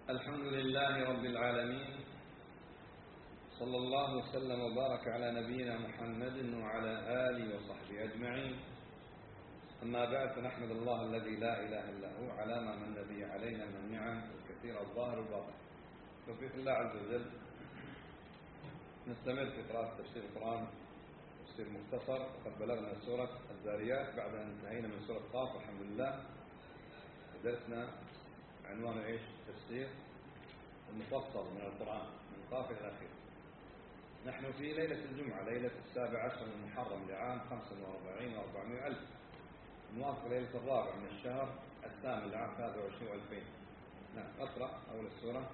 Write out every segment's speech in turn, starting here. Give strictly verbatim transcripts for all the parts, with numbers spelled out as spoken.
الحمد لله رب العالمين، صلى الله وسلم وبارك على نبينا محمد وعلى آله وصحبه أجمعين. أما بعد، فنحمد الله الذي لا إله إلا هو على ما من به علينا من النعم الكثيرة الظاهر والباطن. توفيق الله عز وجل نستمر في قراءة تفسير القرآن تفسير مختصر، وقد بلغنا سورة الذاريات بعد أن انتهينا من سورة قاف والحمد لله. درسنا عنوان ايش؟ تفسير المفصل من القرآن من قاف إلى الأخير. نحن في ليلة الجمعة، ليلة السابع عشر من محرم لعام خمسة وأربعين وأربعمائة ألف، موافق ليلة الرابع من الشهر الثامن لعام ثلاثة وعشرين وألفين. نعم، أقرأ أول السورة.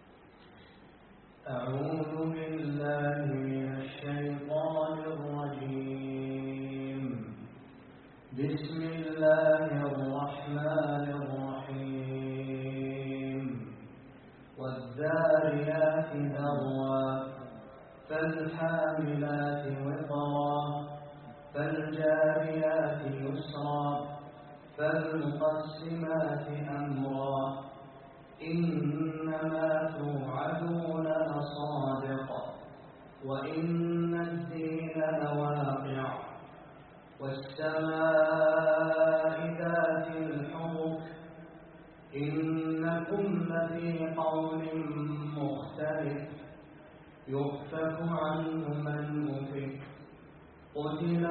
أعوذ بالله من الشيطان الرجيم. بسم الله الرحمن الرحيم. والذاريات ذروا فالحاملات وقرا فالجاريات يسرا فالمقسمات أمرا إنما توعدون لصادق وإن الدين لواقع والسماء ذات الحبك إنكم لفي قول مختلف يؤفك عنه من أفك قتل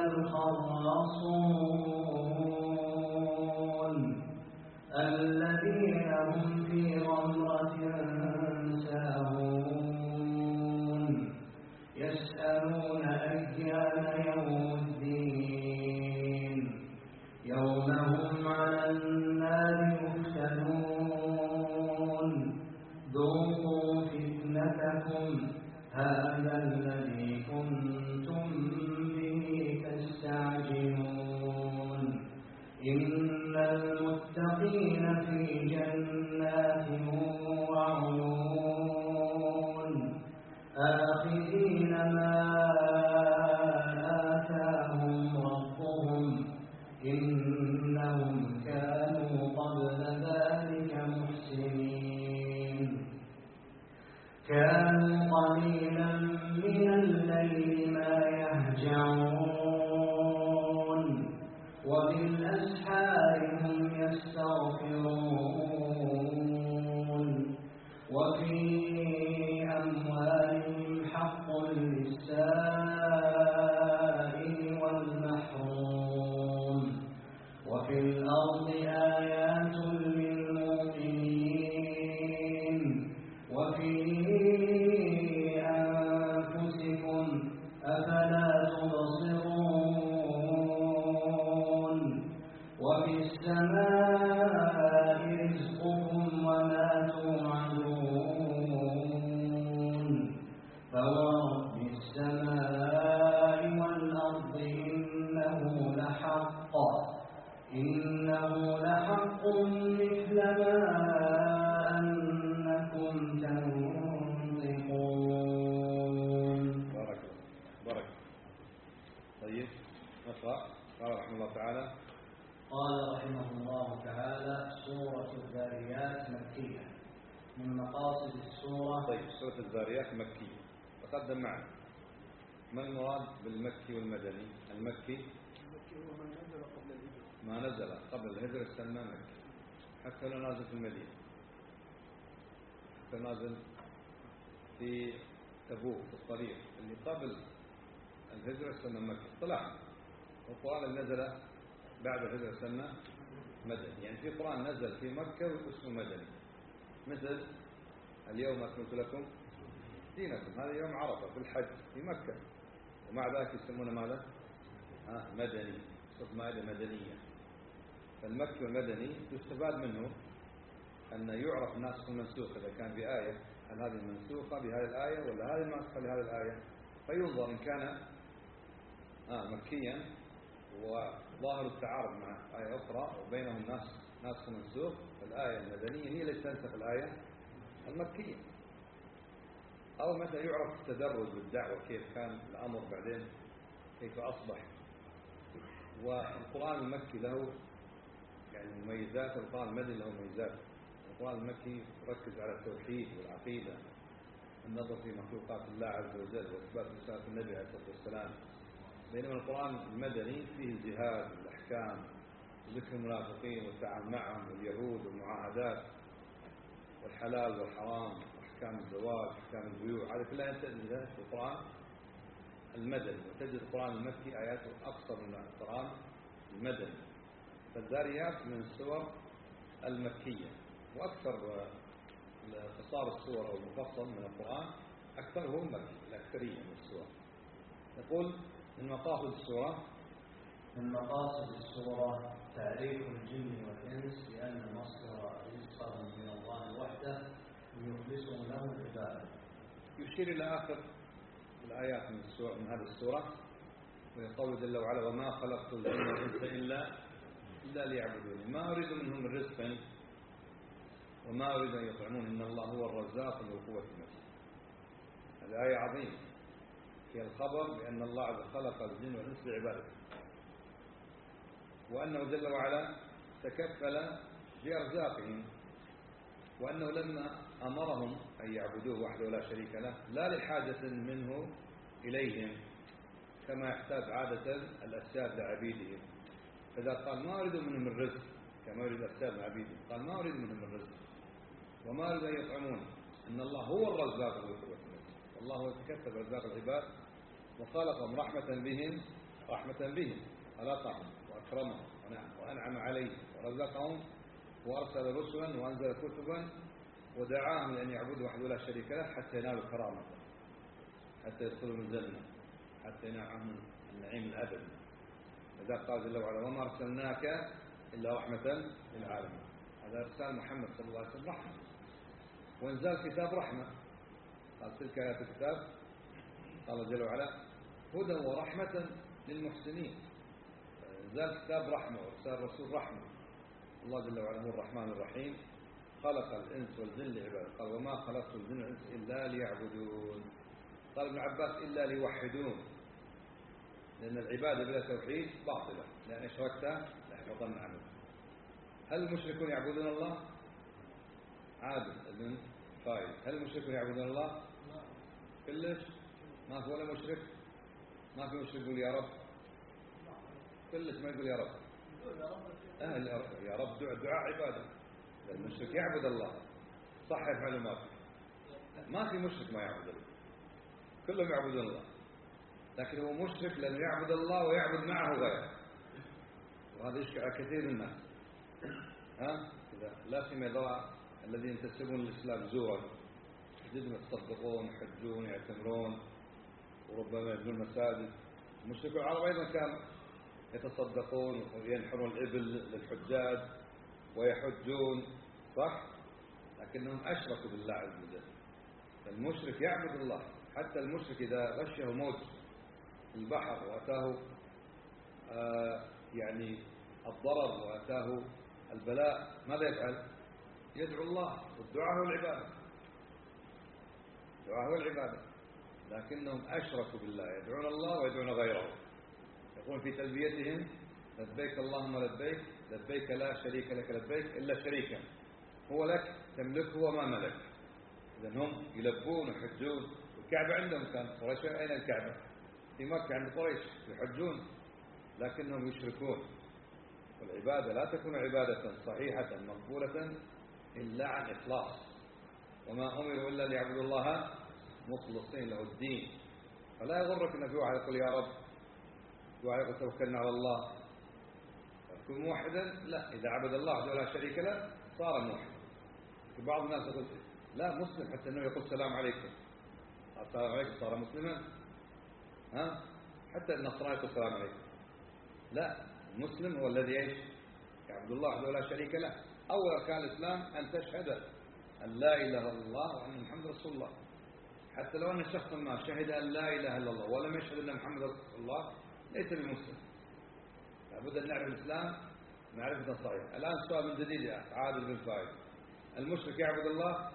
الخراصون الذين هم في غمرة ساهون يسألون أيان يوم الدين يوم هم على النار يفتنون ذوقوا فتنتكم هذا الذي كنتم به تستعجلون إن المتقين في جنات وعيون آخذين ما آتاهم ربهم إنهم كانوا قبل ذلك محسنين كانوا قليلا من الليل ما يهجعون وبالأسحار هم يستغفرون وفي أموالهم حق للسائل والمحروم وفي الأرض آيات للمؤمنين وفي أنفسكم أفلا تبصرون وفي السماء رزقكم وما توعدون فورب السماء والأرض إنه لحق إنه لحق مثل ما أنكم تنطقون. بارك بارك. طيب نقرأ. قال رحمه الله تعالى قال رحمه الله تعالى: سورة الذاريات مكية. من مقاصد السورة. طيب، سورة الذاريات مكية. تقدم معنا ما المراد بالمكي والمدني؟ المكي المكي هو ما نزل قبل الهجرة، ما نزل قبل الهجرة يسمى مكي، حتى لو نازل في المدينة، حتى نازل في تبوك في الطريق اللي قبل الهجرة يسمى مكي طلع. والقرآن اللي نزل بعد الهجرة يسمى مدني. يعني في قرآن نزل في مكة واسمه مدني، مثل اليوم أكملت لكم دينكم، هذا يوم عرفة في الحج في مكة، ومع ذلك يسمونه ماذا؟ آه مدني، صوت مائدة مدنية. فالمكي والمدني يستفاد منه أن يعرف ناسخ المنسوخ. إذا كان في آية، هل هذه المنسوخة بهذه الآية ولا هذه الناسخة لهذه الآية؟ فينظر إن كان آه مكيا وظاهر التعارض مع آية أخرى وبينهم ناسخ ناسخ منسوخ، فالآية المدنية هي التي تنسخ الآية المكية. أو متى يعرف التدرج بالدعوة، كيف كان الأمر بعدين كيف أصبح. والقرآن المكي له يعني مميزات، والقرآن المدني له مميزات. القرآن المكي يركز على التوحيد والعقيدة، النظر في مخلوقات الله عز وجل وإثبات رسالة النبي عليه الصلاة والسلام. بينما القرآن المدني فيه الجهاد والأحكام وذكر المنافقين والتعامل معهم واليهود والمعاهدات والحلال والحرام وأحكام الزواج وأحكام البيوع، هذه كلها تجدها في القرآن المدني. وتجد القرآن المكي آياته أقصر من القرآن المدني. فالذاريات من السور المكية، وأكثر قصار السور أو المفصل من القرآن أكثره مكي، الأكثرية من السور. يقول من مقاصد السورة من مقاصد السورة تعريف الجن والإنس بأن مصدر رزقهم من الله وحده ليخلصوا له العبادة. يشير إلى آخر الآيات من السورة من هذه السورة، ويقول جل وعلا وما خلقت الجن والإنس إلا إلا ليعبدون ما أريد منهم من رزق وما أريد أن يطعمون إن الله هو الرزاق ذو القوة المتين. هذه آية عظيمة في الخبر بأن الله عز وجل خلق الجن والإنس لعبادته، وأنه جل وعلا تكفل بأرزاقهم، وأنه لما أمرهم أن يعبدوه وحده لا شريك له لا لحاجة منه إليهم كما يحتاج عادة الأسياد لعبيدهم. فإذا قال ما أريد منهم الرزق كما يريد الأسياد لعبيدهم، قال ما أريد منهم الرزق وما أريد أن يطعمون إن الله هو الرزاق ذو القوة المتين. والله هو يتكفل بأرزاق العباد وخلقهم رحمة بهم رحمة بهم خلقهم وأكرمهم وأنعم عليهم ورزقهم وأرسل رسلا وأنزل كتبا ودعاهم لأن يعبدوا وحده لا شريك له حتى ينالوا كرامة، حتى يدخلوا الجنة، حتى ينالوا النعيم الأبدي. إذا قال جل وعلا وما أرسلناك إلا رحمة للعالمين. هذا إرسال محمد صلى الله عليه وسلم رحمة، وإنزال كتاب رحمة. قال تلك آيات الكتاب قال جل وعلا هدى ورحمة للمحسنين. إنزال كتاب رحمة وإرسال رسول رحمة. الله جل وعلا هو الرحمن الرحيم خلق الإنس والجن لعباده. قال وما خلقت الجن والإنس إلا ليعبدون. قال ابن عباس إلا ليوحدون، لأن العبادة بلا توحيد باطلة، لأن أشركت ليحبطن عملك. هل المشركون يعبدون الله؟ عادل ابن فايد هل المشركون يعبدون الله؟ كلش ما في ولا مشرك، ما في مشرك يقول يا رب، كلش ما يقول يا رب. أهل يا رب دعاء, دعاء عبادة. المشرك يعبد الله، صحح معلوماتك، ما في مشرك ما يعبد الله، كلهم يعبدون الله، لكن هو مشرك لأنه يعبد الله ويعبد معه غيره، وهذا يشكل على كثير من الناس. ها إذا لا سيما الذين ينتسبون للإسلام زورا جدهم يتصدقون يحجون يعتمرون وربما يبنون مساجد. المشركون العرب أيضا كانوا يتصدقون وينحرون الإبل للحجاج ويحجون، صح؟ لكنهم أشركوا بالله عز وجل. المشرك يعبد الله، حتى المشرك إذا غشه موت في البحر وأتاه آه يعني الضرر وأتاه البلاء ماذا يفعل؟ يدعو الله، والدعاء هو العبادة، الدعاء هو العبادة. لكنهم أشركوا بالله، يدعون الله ويدعون غيره. يقول في تلبيتهم لبيك اللهم لبيك لبيك لا شريك لك لبيك إلا شريكا هو لك تملكه وما ملك. إذن هم يلبون ويحجون. الكعبة عندهم كان قريش، أين الكعبة؟ في مكة عند قريش يحجون، لكنهم يشركون. والعبادة لا تكون عبادة صحيحة مقبولة إلا عن إخلاص. وما أمروا إلا ليعبدوا الله مخلصين له الدين. فلا يغرك أن في واحد يقول يا رب، في واحد يقول توكلنا على الله، يكون موحدا. لا، إذا عبد الله وحده لا شريك له صار موحد. في بعض الناس يقول لا مسلم حتى أنه يقول السلام عليكم، السلام عليكم صار مسلما. ها حتى النصراني يقول السلام عليكم. لا، المسلم هو الذي ايش؟ يعبد الله وحده لا شريك له. أول أركان الإسلام أن تشهد أن لا إله إلا الله وأن محمد رسول الله. حتى لو أن شخصا ما شهد أن لا إله إلا الله ولم يشهد أن محمد رسول الله ليس بمسلم. لابد أن نعرف الإسلام معرفة صحيحة. الآن سؤال من جديد يا أخي عادل بن فايد، المشرك يعبد الله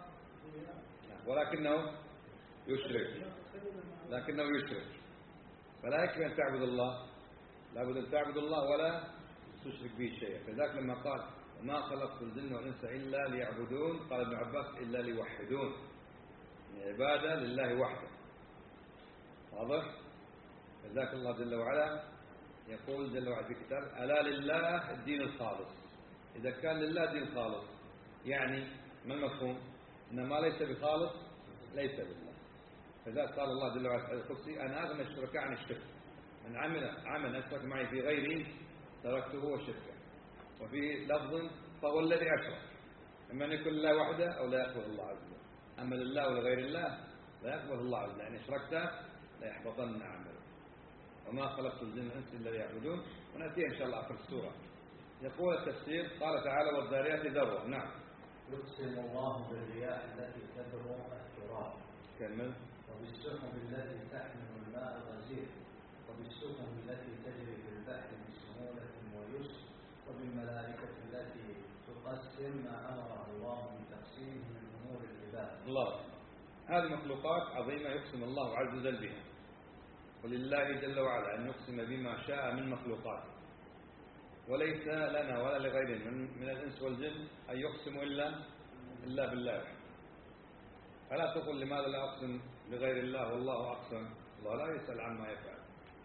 ولكنه يشرك، لكنه يشرك، فلا يكفي أن تعبد الله، لابد أن تعبد الله ولا تشرك به شيئا. فذلك لما قال وما خلقت الجن والإنس إلا ليعبدون. قال ابن عباس إلا ليوحدون، عبادة لله وحده. واضح؟ فذاك الله جل وعلا يقول جل وعلا في كتاب: ألا لله الدين الخالص. إذا كان لله دين خالص يعني ما المفهوم؟ إن ما ليس بخالص ليس لله. فذلك قال الله جل وعلا في القدسي: أنا أغنى الشركاء عن الشرك، من عمل عمل أشرك معي في غيري تركته وشركه. وفي لفظ: فهو الذي أشرك. إما أن يكون لله وحده أو لا يقبل الله عز وجل. أما لله ولغير الله لا يقبل الله عز وجل، يعني أشركت لا يحبطن عمله. وما خلقت الجن والإنس إلا ليعبدون. ونأتي إن شاء الله آخر السورة. يقول التفسير: قال تعالى: والذاريات ذروة. نعم. يقسم الله بالرياح التي تبرم التراب. كمل. وبالسحب التي تحمل الماء الغزير، وبالسفن التي تجري في البحر بسهولة ويسر، وبالملائكة التي تقسم ما أمره الله من تقسيمه من أمور العباد. الله، هذه مخلوقات عظيمة يقسم الله عز وجل بها، ولله جل وعلا أن يقسم بما شاء من مخلوقاته، وليس لنا ولا لغيرنا من, من الإنس والجن أن يقسم إلا إلا بالله. فلا تقل لماذا لا أقسم بغير الله والله أقسم. الله لا يسأل عما يفعل.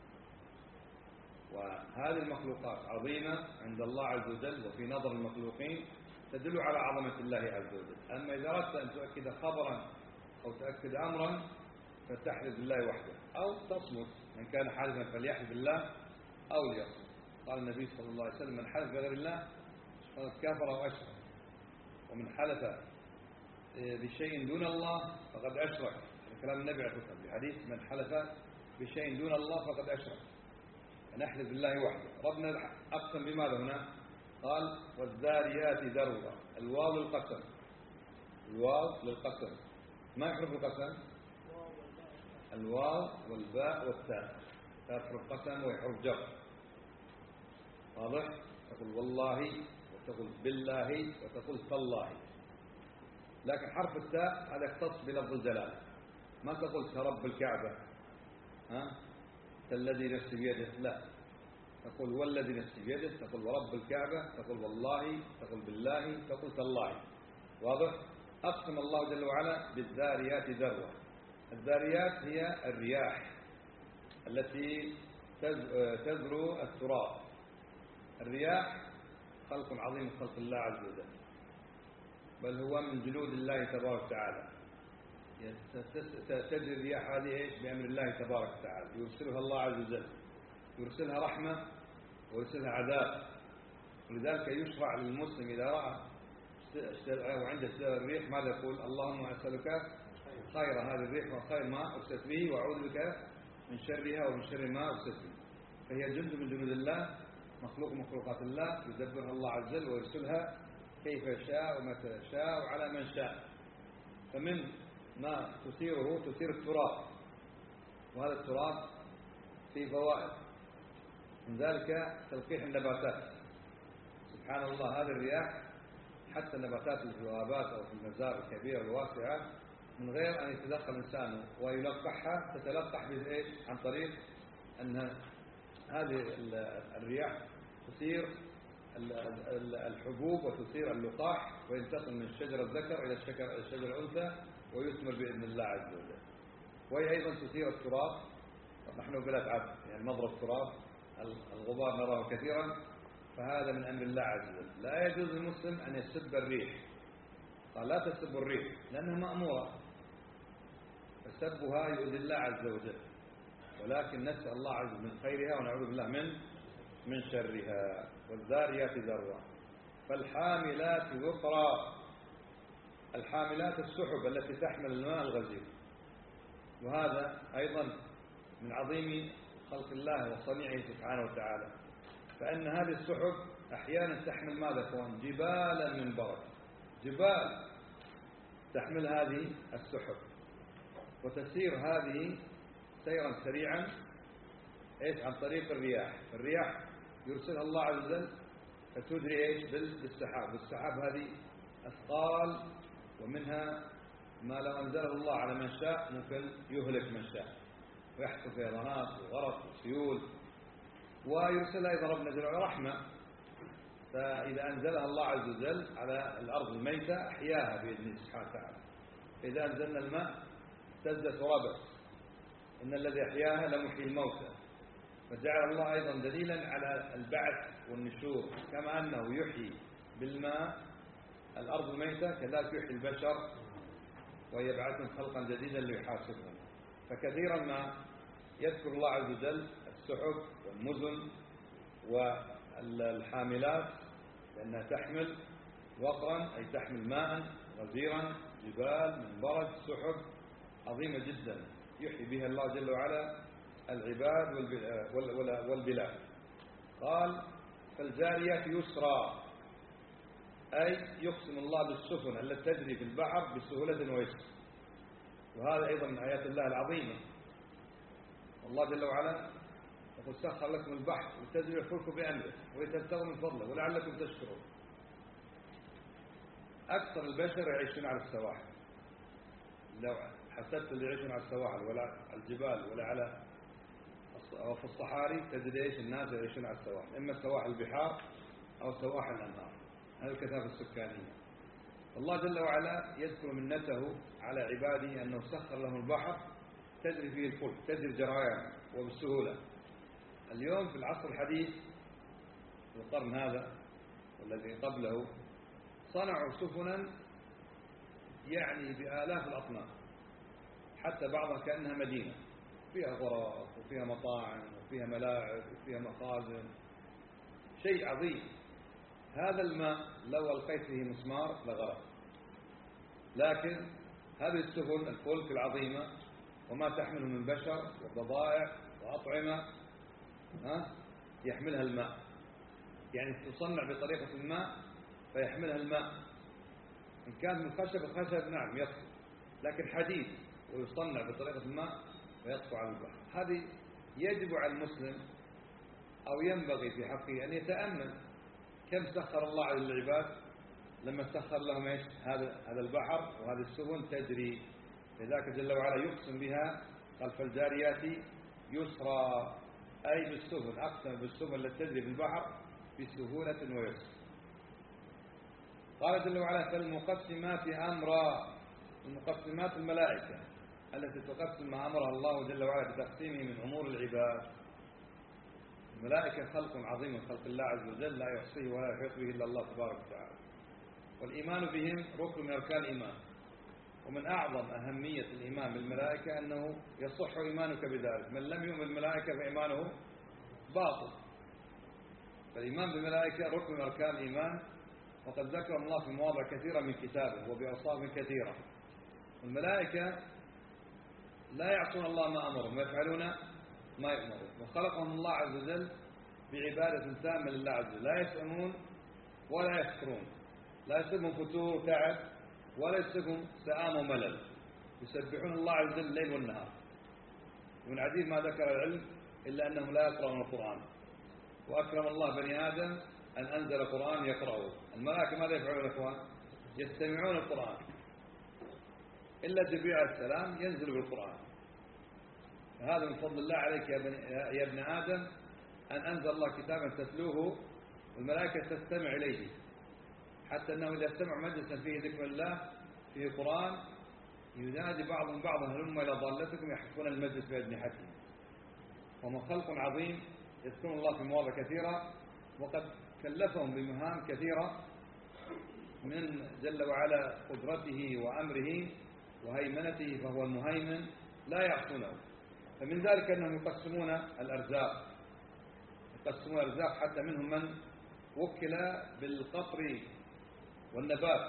وهذه المخلوقات عظيمة عند الله عز وجل، وفي نظر المخلوقين تدل على عظمة الله عز وجل. أما إذا أردت أن تؤكد خبرا أو تؤكد أمرا فتحلف بالله وحده أو تصمت. من كان حالفا فليحلف بالله أو ليصمت. قال النبي صلى الله عليه وسلم: من حلف بغير الله فقد كفر وأشرك، ومن حلف بشيء دون الله فقد أشرك. كلام النبي عليه الصلاة والسلام في حديث: من حلف بشيء دون الله فقد أشرك. فنحلف بالله وحده. ربنا أقسم بماذا هنا؟ قال: والذاريات ذروة. الواو للقسم، الواو للقسم. ما يحرف القسم؟ الواو والباء والتاء، حرف قسم وحرف جر. واضح؟ تقول والله، وتقول بالله، وتقول تالله. لكن حرف التاء هذا يختص بلفظ الجلالة. ما تقول كرب الكعبة، ها كالذي نفسي بيده، لا. تقول والذي نفسي بيده، تقول ورب الكعبة، تقول والله، تقول بالله، تقول تالله. واضح؟ أقسم الله جل وعلا بالذاريات ذروة. الذاريات هي الرياح التي تذرو التراب. الرياح خلق عظيم من خلق الله عز وجل، بل هو من جنود الله تبارك وتعالى. تجري الرياح هذه ايش؟ بأمر الله تبارك وتعالى، يرسلها الله عز وجل، يرسلها رحمة ويرسلها عذاب. ولذلك يشرع للمسلم إذا رأى وعنده اشتراء الريح ماذا يقول؟ اللهم أسألك خير هذه الريح وخير ما أرسلت به، وأعوذ بك من شرها ومن شر ما أرسلت به. فهي جند من جنود الله، مخلوق مخلوقات الله، يدبرها الله عز وجل ويرسلها كيف يشاء ومتى يشاء وعلى من شاء. فمن ما تثيره تثير التراب، وهذا التراب فيه فوائد، من ذلك تلقيح النباتات. سبحان الله، هذه الرياح حتى النباتات اللي في الغابات أو في المزارع الكبيرة الواسعة من غير أن يتدخل إنسان ويلقحها، تتلقح بإيش؟ عن طريق أن هذه الرياح تثير الحبوب وتثير اللقاح، وينتقل من الشجر الذكر إلى الشجر الأنثى ويثمر بإذن الله عز وجل. وهي أيضا تثير التراب. نحن بلاد عبد، يعني مضرب التراب، الغبار نراه كثيرا، فهذا من أمر الله عز وجل. لا يجوز للمسلم أن يسب الريح. قال: لا تسبوا الريح لأنها مأمورة، فسبها يؤذي الله عز وجل، ولكن نسأل الله عز وجل من خيرها ونعوذ بالله من من شرها. والذاريات ذروة فالحاملات وقرا. الحاملات السحب التي تحمل الماء الغزير، وهذا أيضا من عظيم خلق الله وصنيعه سبحانه وتعالى. فإن هذه السحب أحيانا تحمل ماذا كون؟ جبالا من برد، جبال تحمل هذه السحب، وتسير هذه سيرا سريعا ايش؟ عن طريق الرياح. الرياح يرسلها الله عز وجل فتدري ايش؟ بالسحاب. والسحاب هذه أثقال، ومنها ما لو أنزله الله على من شاء ممكن يهلك من شاء، ويحصل فيضانات وغرق وسيول. ويرسلها أيضا ربنا جل وعلا رحمة. فإذا أنزلها الله عز وجل على الأرض الميتة أحياها بإذنه سبحانه وتعالى. إذا أنزلنا الماء اهتزت وربت، إن الذي أحياها لمحيي الموتى. فجعل الله أيضا دليلا على البعث والنشور، كما أنه يحيي بالماء الأرض الميتة كذلك يحيي البشر ويبعثهم خلقا جديدا ليحاسبهم. فكثيرا ما يذكر الله عز وجل السحب والمزن والحاملات لأنها تحمل وقرا أي تحمل ماء غزيرا، جبال من برد، سحب عظيمة جدا يحيي بها الله جل وعلا العباد والبلاد. قال فالجاريات يسرا، أي يقسم الله بالسفن التي تجري في البحر بسهولة ويسر. وهذا أيضا من آيات الله العظيمة. الله جل وعلا يقول سخر لكم البحر لتجري الفلك بأمره ولتبتغوا من فضله ولعلكم تشكرون. أكثر البشر يعيشون على السواحل، لو حسبت اللي يعيشون على السواحل ولا على الجبال ولا على أو في الصحاري تجد إيش الناس يعيشون على السواحل، إما سواحل البحار أو سواحل الأنهار، هذه الكثافة السكانية. الله جل وعلا يذكر منته على عباده أنه سخر لهم البحر تجري فيه الفلك، تجري جريان وبالسهولة. اليوم في العصر الحديث في القرن هذا والذي قبله صنعوا سفنا يعني بآلاف الأطنان، حتى بعضها كأنها مدينة فيها غرف وفيها مطاعم وفيها ملاعب وفيها مخازن، شيء عظيم. هذا الماء لو ألقيت فيه مسمار لغرق، لكن هذه السفن الفلك العظيمة وما تحمله من بشر وبضائع وأطعمة ها يحملها الماء، يعني تصنع بطريقة الماء فيحملها الماء. إن كان من خشب الخشب نعم يطفو، لكن حديد ويصنع بطريقة الماء ويطفو على البحر. هذه يجب على المسلم أو ينبغي في حقه أن يتأمل كم سخر الله على العباد لما سخر لهم ايش هذا هذا البحر وهذه السفن تجري. لذلك جل وعلا يقسم بها قال فالجاريات يسرا، أي بالسفن، أقسم بالسفن التي تجري في البحر بسهولة ويسر. قال جل وعلا فالمقسمات أمرا، المقسمات الملائكة التي تقسم ما أمرها الله جل وعلا بتقسيمه من أمور العباد. الملائكة خلق عظيم من خلق الله عز وجل لا يحصيه ولا يحيط به إلا الله تبارك وتعالى، والإيمان بهم ركن من أركان الإيمان. ومن أعظم أهمية الإيمان بالملائكة أنه يصح إيمانك بذلك، من لم يؤمن بالملائكة فإيمانه باطل. فالإيمان بالملائكة ركن من أركان الإيمان، وقد ذكر الله في مواضع كثيرة من كتابه وبأوصاف كثيرة. الملائكة لا يعصون الله ما أمرهم ويفعلون ما يأمرون، وخلقهم الله عز وجل بعبادة تامة لله عز وجل، لا يسأمون ولا يفترون، لا يصيبهم فتور وتعب ولا يصيبهم سآم وملل، يسبحون الله عز وجل الليل والنهار. ومن عديد ما ذكر العلم إلا أنهم لا يقرؤون القرآن، وأكرم الله بني آدم أن أنزل قرآن يقرأه. الملائكة ماذا يفعلون الإخوان؟ يستمعون القرآن، إلا جبريل عليه السلام ينزل بالقرآن. هذا من فضل الله عليك يا, بني يا ابن آدم أن أنزل الله كتابا تتلوه والملائكة تستمع إليه، حتى أنه إذا استمعوا مجلسا فيه ذكر الله فيه قرآن ينادي بعضهم بعضا هلم إلى ضالتكم يحفون المجلس بأجنحتهم. وهم خلق عظيم يذكرون الله في مواضع كثيرة، وقد كلفهم بمهام كثيرة من جل وعلا قدرته وأمره وهيمنته، فهو المهيمن لا يعصونه. فمن ذلك أنهم يقسمون الأرزاق، يقسمون الأرزاق حتى منهم من وكل بالقطر والنبات،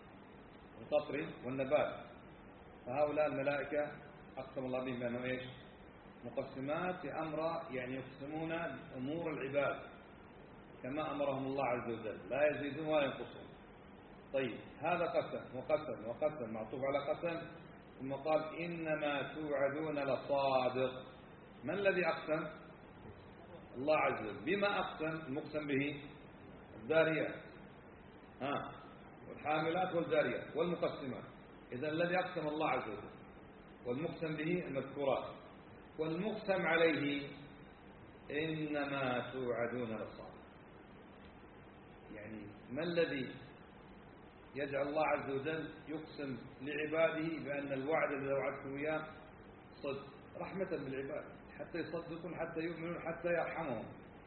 القطر والنبات. فهؤلاء الملائكة أقسم الله بهم بأنه إيش؟ مقسمات أمر، يعني يقسمون أمور العباد كما أمرهم الله عز وجل، لا يزيدون ولا ينقصون. طيب هذا قسم وقسم وقسم معطوف على قسم، ثم قال إنما توعدون لصادق. من الذي أقسم؟ الله عز وجل. بما أقسم؟ المقسم به الذاريات ها والحاملات والجاريات والمقسمات. إذا الذي أقسم الله عز وجل والمقسم به المذكورات، والمقسم عليه إنما توعدون لصادق. يعني ما الذي يجعل الله عز وجل يقسم لعباده بأن الوعد الذي وعدتم إياه صدق؟ رحمة بالعباد حتى يصدقون حتى يؤمنون حتى يرحمهم.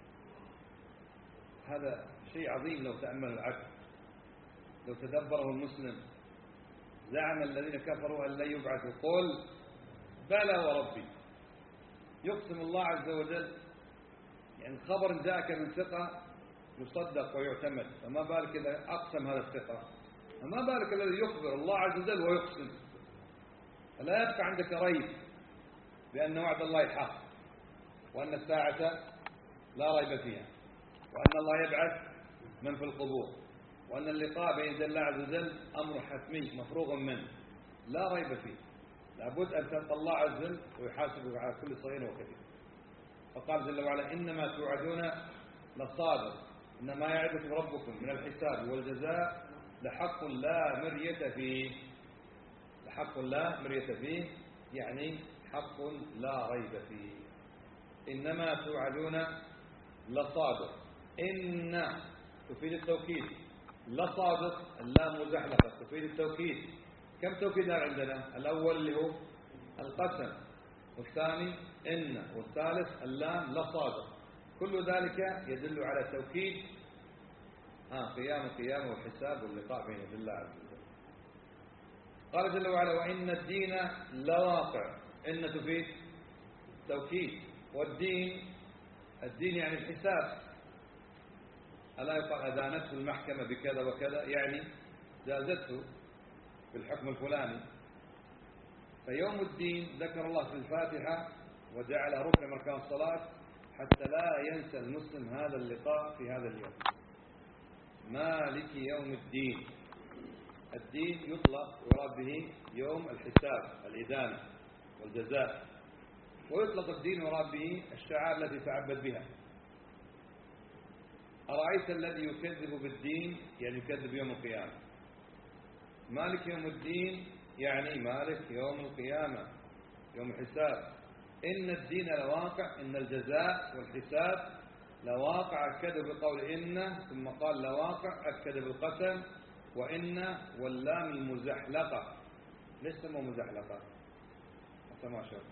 هذا شيء عظيم لو تأمل العبد، لو تدبره المسلم. زعم الذين كفروا أن لن يبعثوا، قل بلى وربي. يقسم الله عز وجل، يعني خبر جاءك من ثقة يصدق ويعتمد، فما بالك إذا أقسم هذا الثقة؟ فما بالك الذي يخبر الله عز وجل ويقسم؟ فلا يبقى عندك ريب بأن وعد الله حق، وأن الساعة لا ريب فيها، وأن الله يبعث من في القبور، وأن اللقاء بين يدي الله عز وجل أمر حتمي مفروغ منه لا ريب فيه. لابد أن تلقى الله عز وجل ويحاسبك على كل صغير وكبير. فقال جل وعلا إنما توعدون لصادق، إنما يعدكم ربكم من الحساب والجزاء لحق لا مرية فيه. لحق لا مرية فيه يعني حق لا ريب فيه. إنما توعدون لصادق، إن تفيد التوكيد، لصادق اللام مزحلقة تفيد التوكيد. كم توكيد عندنا؟ الأول اللي هو القسم، والثاني إن، والثالث اللام لصادق. كل ذلك يدل على توكيد ها قيام القيامة والحساب واللقاء بين يدي الله عز وجل. قال جل وعلا وإن الدين لواقع. إن تفيد توكيد، والدين الدين يعني الحساب. ألا يقال أدانته المحكمة بكذا وكذا، يعني جازته بالحكم الفلاني. فيوم الدين ذكر الله في الفاتحة وجعل ركن من أركان الصلاة حتى لا ينسى المسلم هذا اللقاء في هذا اليوم. مالك يوم الدين. الدين يطلق ويراد به يوم الحساب الإدانة والجزاء، ويطلق الدين ويراد به الشعائر التي تعبد بها. أرأيت الذي يكذب بالدين يعني يكذب يوم القيامة. مالك يوم الدين يعني مالك يوم القيامة يوم الحساب. إن الدين لواقع، إن الجزاء والحساب لواقع. أكد بقول إن، ثم قال لواقع، أكد بالقسم وإن واللام المزحلقة. ليش سموا مزحلقة؟ حتى ما شاء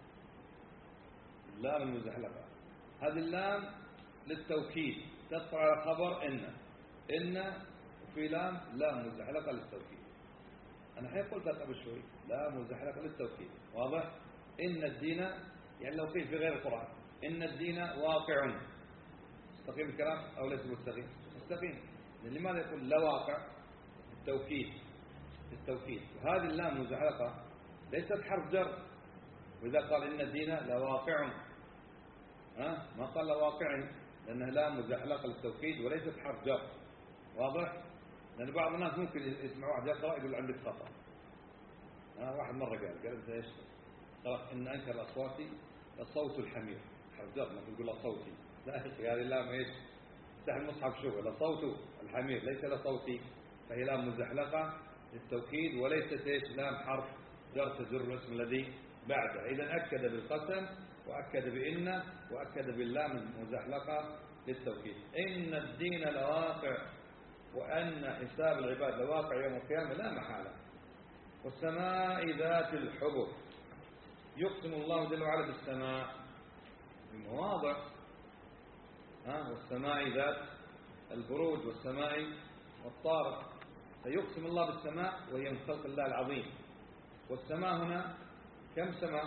اللام المزحلقة، هذه اللام للتوكيد تدخل على خبر إن. إن وفي لام لام مزحلقة للتوكيد. أنا حين قلت قبل شوي لام مزحلقة للتوكيد، واضح؟ إن الدين يعني لو قيل في غير القرآن إن الدين واقع، مستقيم الكلام أو ليس مستقيم؟ مستقيم. لماذا يقول لواقع؟ التوكيد، التوكيد. وهذه اللام مزحلقة ليست حرف جر، وإذا قال إن الدين لواقع ها ما قال لواقع، لأنها لام مزحلقة للتوكيد وليست حرف جر، واضح؟ لأن بعض الناس ممكن يسمع واحد يقرأ يقول عندك خطأ. ها واحد مرة قال قال أنت إيش؟ قرأ إن أنكر الأصوات لصوت الحمير، حرف جر ما تقول لصوتي، لا يا أخي هذه اللام إيش؟ افتح المصحف شوف لصوت الحمير ليس لصوتي، فهي لام مزحلقة للتوكيد وليست إيش؟ لام حرف جر تجر الاسم الذي بعده. إذا أكد بالقسم وأكد بإن وأكد باللام المزحلقة للتوكيد. إن الدين لواقع، وأن حساب العباد لواقع يوم القيامة لا محالة. والسماء ذات الحبك. يقسم الله جل وعلا بالسماء بمواضع، ها والسماء ذات البروج والسماء والطارق. فيقسم الله بالسماء وهي من خلق الله العظيم. والسماء هنا كم سماء؟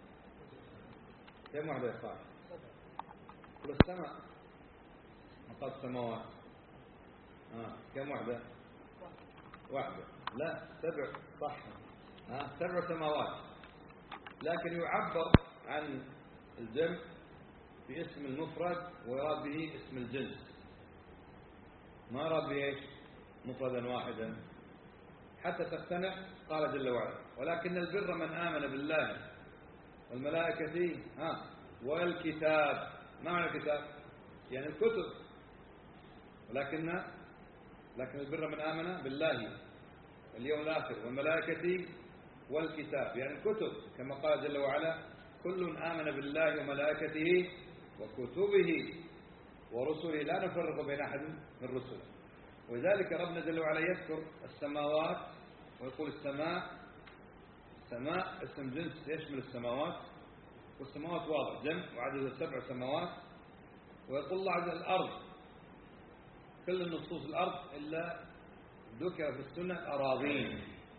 كم واحدة يا صاحبي؟ كل السماء مقال السماوات آه. كم واحدة؟ واحدة. لا سبع، صح. آه. سبع سماوات، لكن يعبر عن الجمع باسم المفرد ويراد به اسم الجنس، ما يراد به ايش؟ مفردا واحدا حتى تقتنع. قال جل وعلا ولكن البر من آمن بالله والملائكة ها والكتاب. ما معنى الكتاب؟ يعني الكتب. ولكن لكن البر من آمن بالله واليوم الآخر والملائكة والكتاب، يعني الكتب، كما قال جل وعلا كل آمن بالله وملائكته وكتبه ورسله لا نفرق بين أحد من رسله. ولذلك ربنا جل وعلا يذكر السماوات ويقول السماء. السماء اسم جنس يشمل السماوات، والسماوات واضح جمع وعدد سبع سماوات. ويقول الله عز وجل الأرض، كل النصوص الأرض إلا ذكر في السنة أراضين.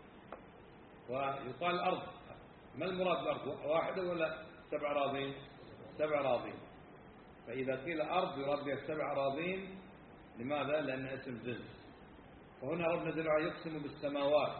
ويقال الأرض، ما المراد بالأرض؟ واحدة ولا سبع أراضين؟ سبع أراضين. فإذا قيل أرض يراد بها سبع أراضين. لماذا؟ لأن اسم جنس. فهنا ربنا جل وعلا يقسم بالسماوات،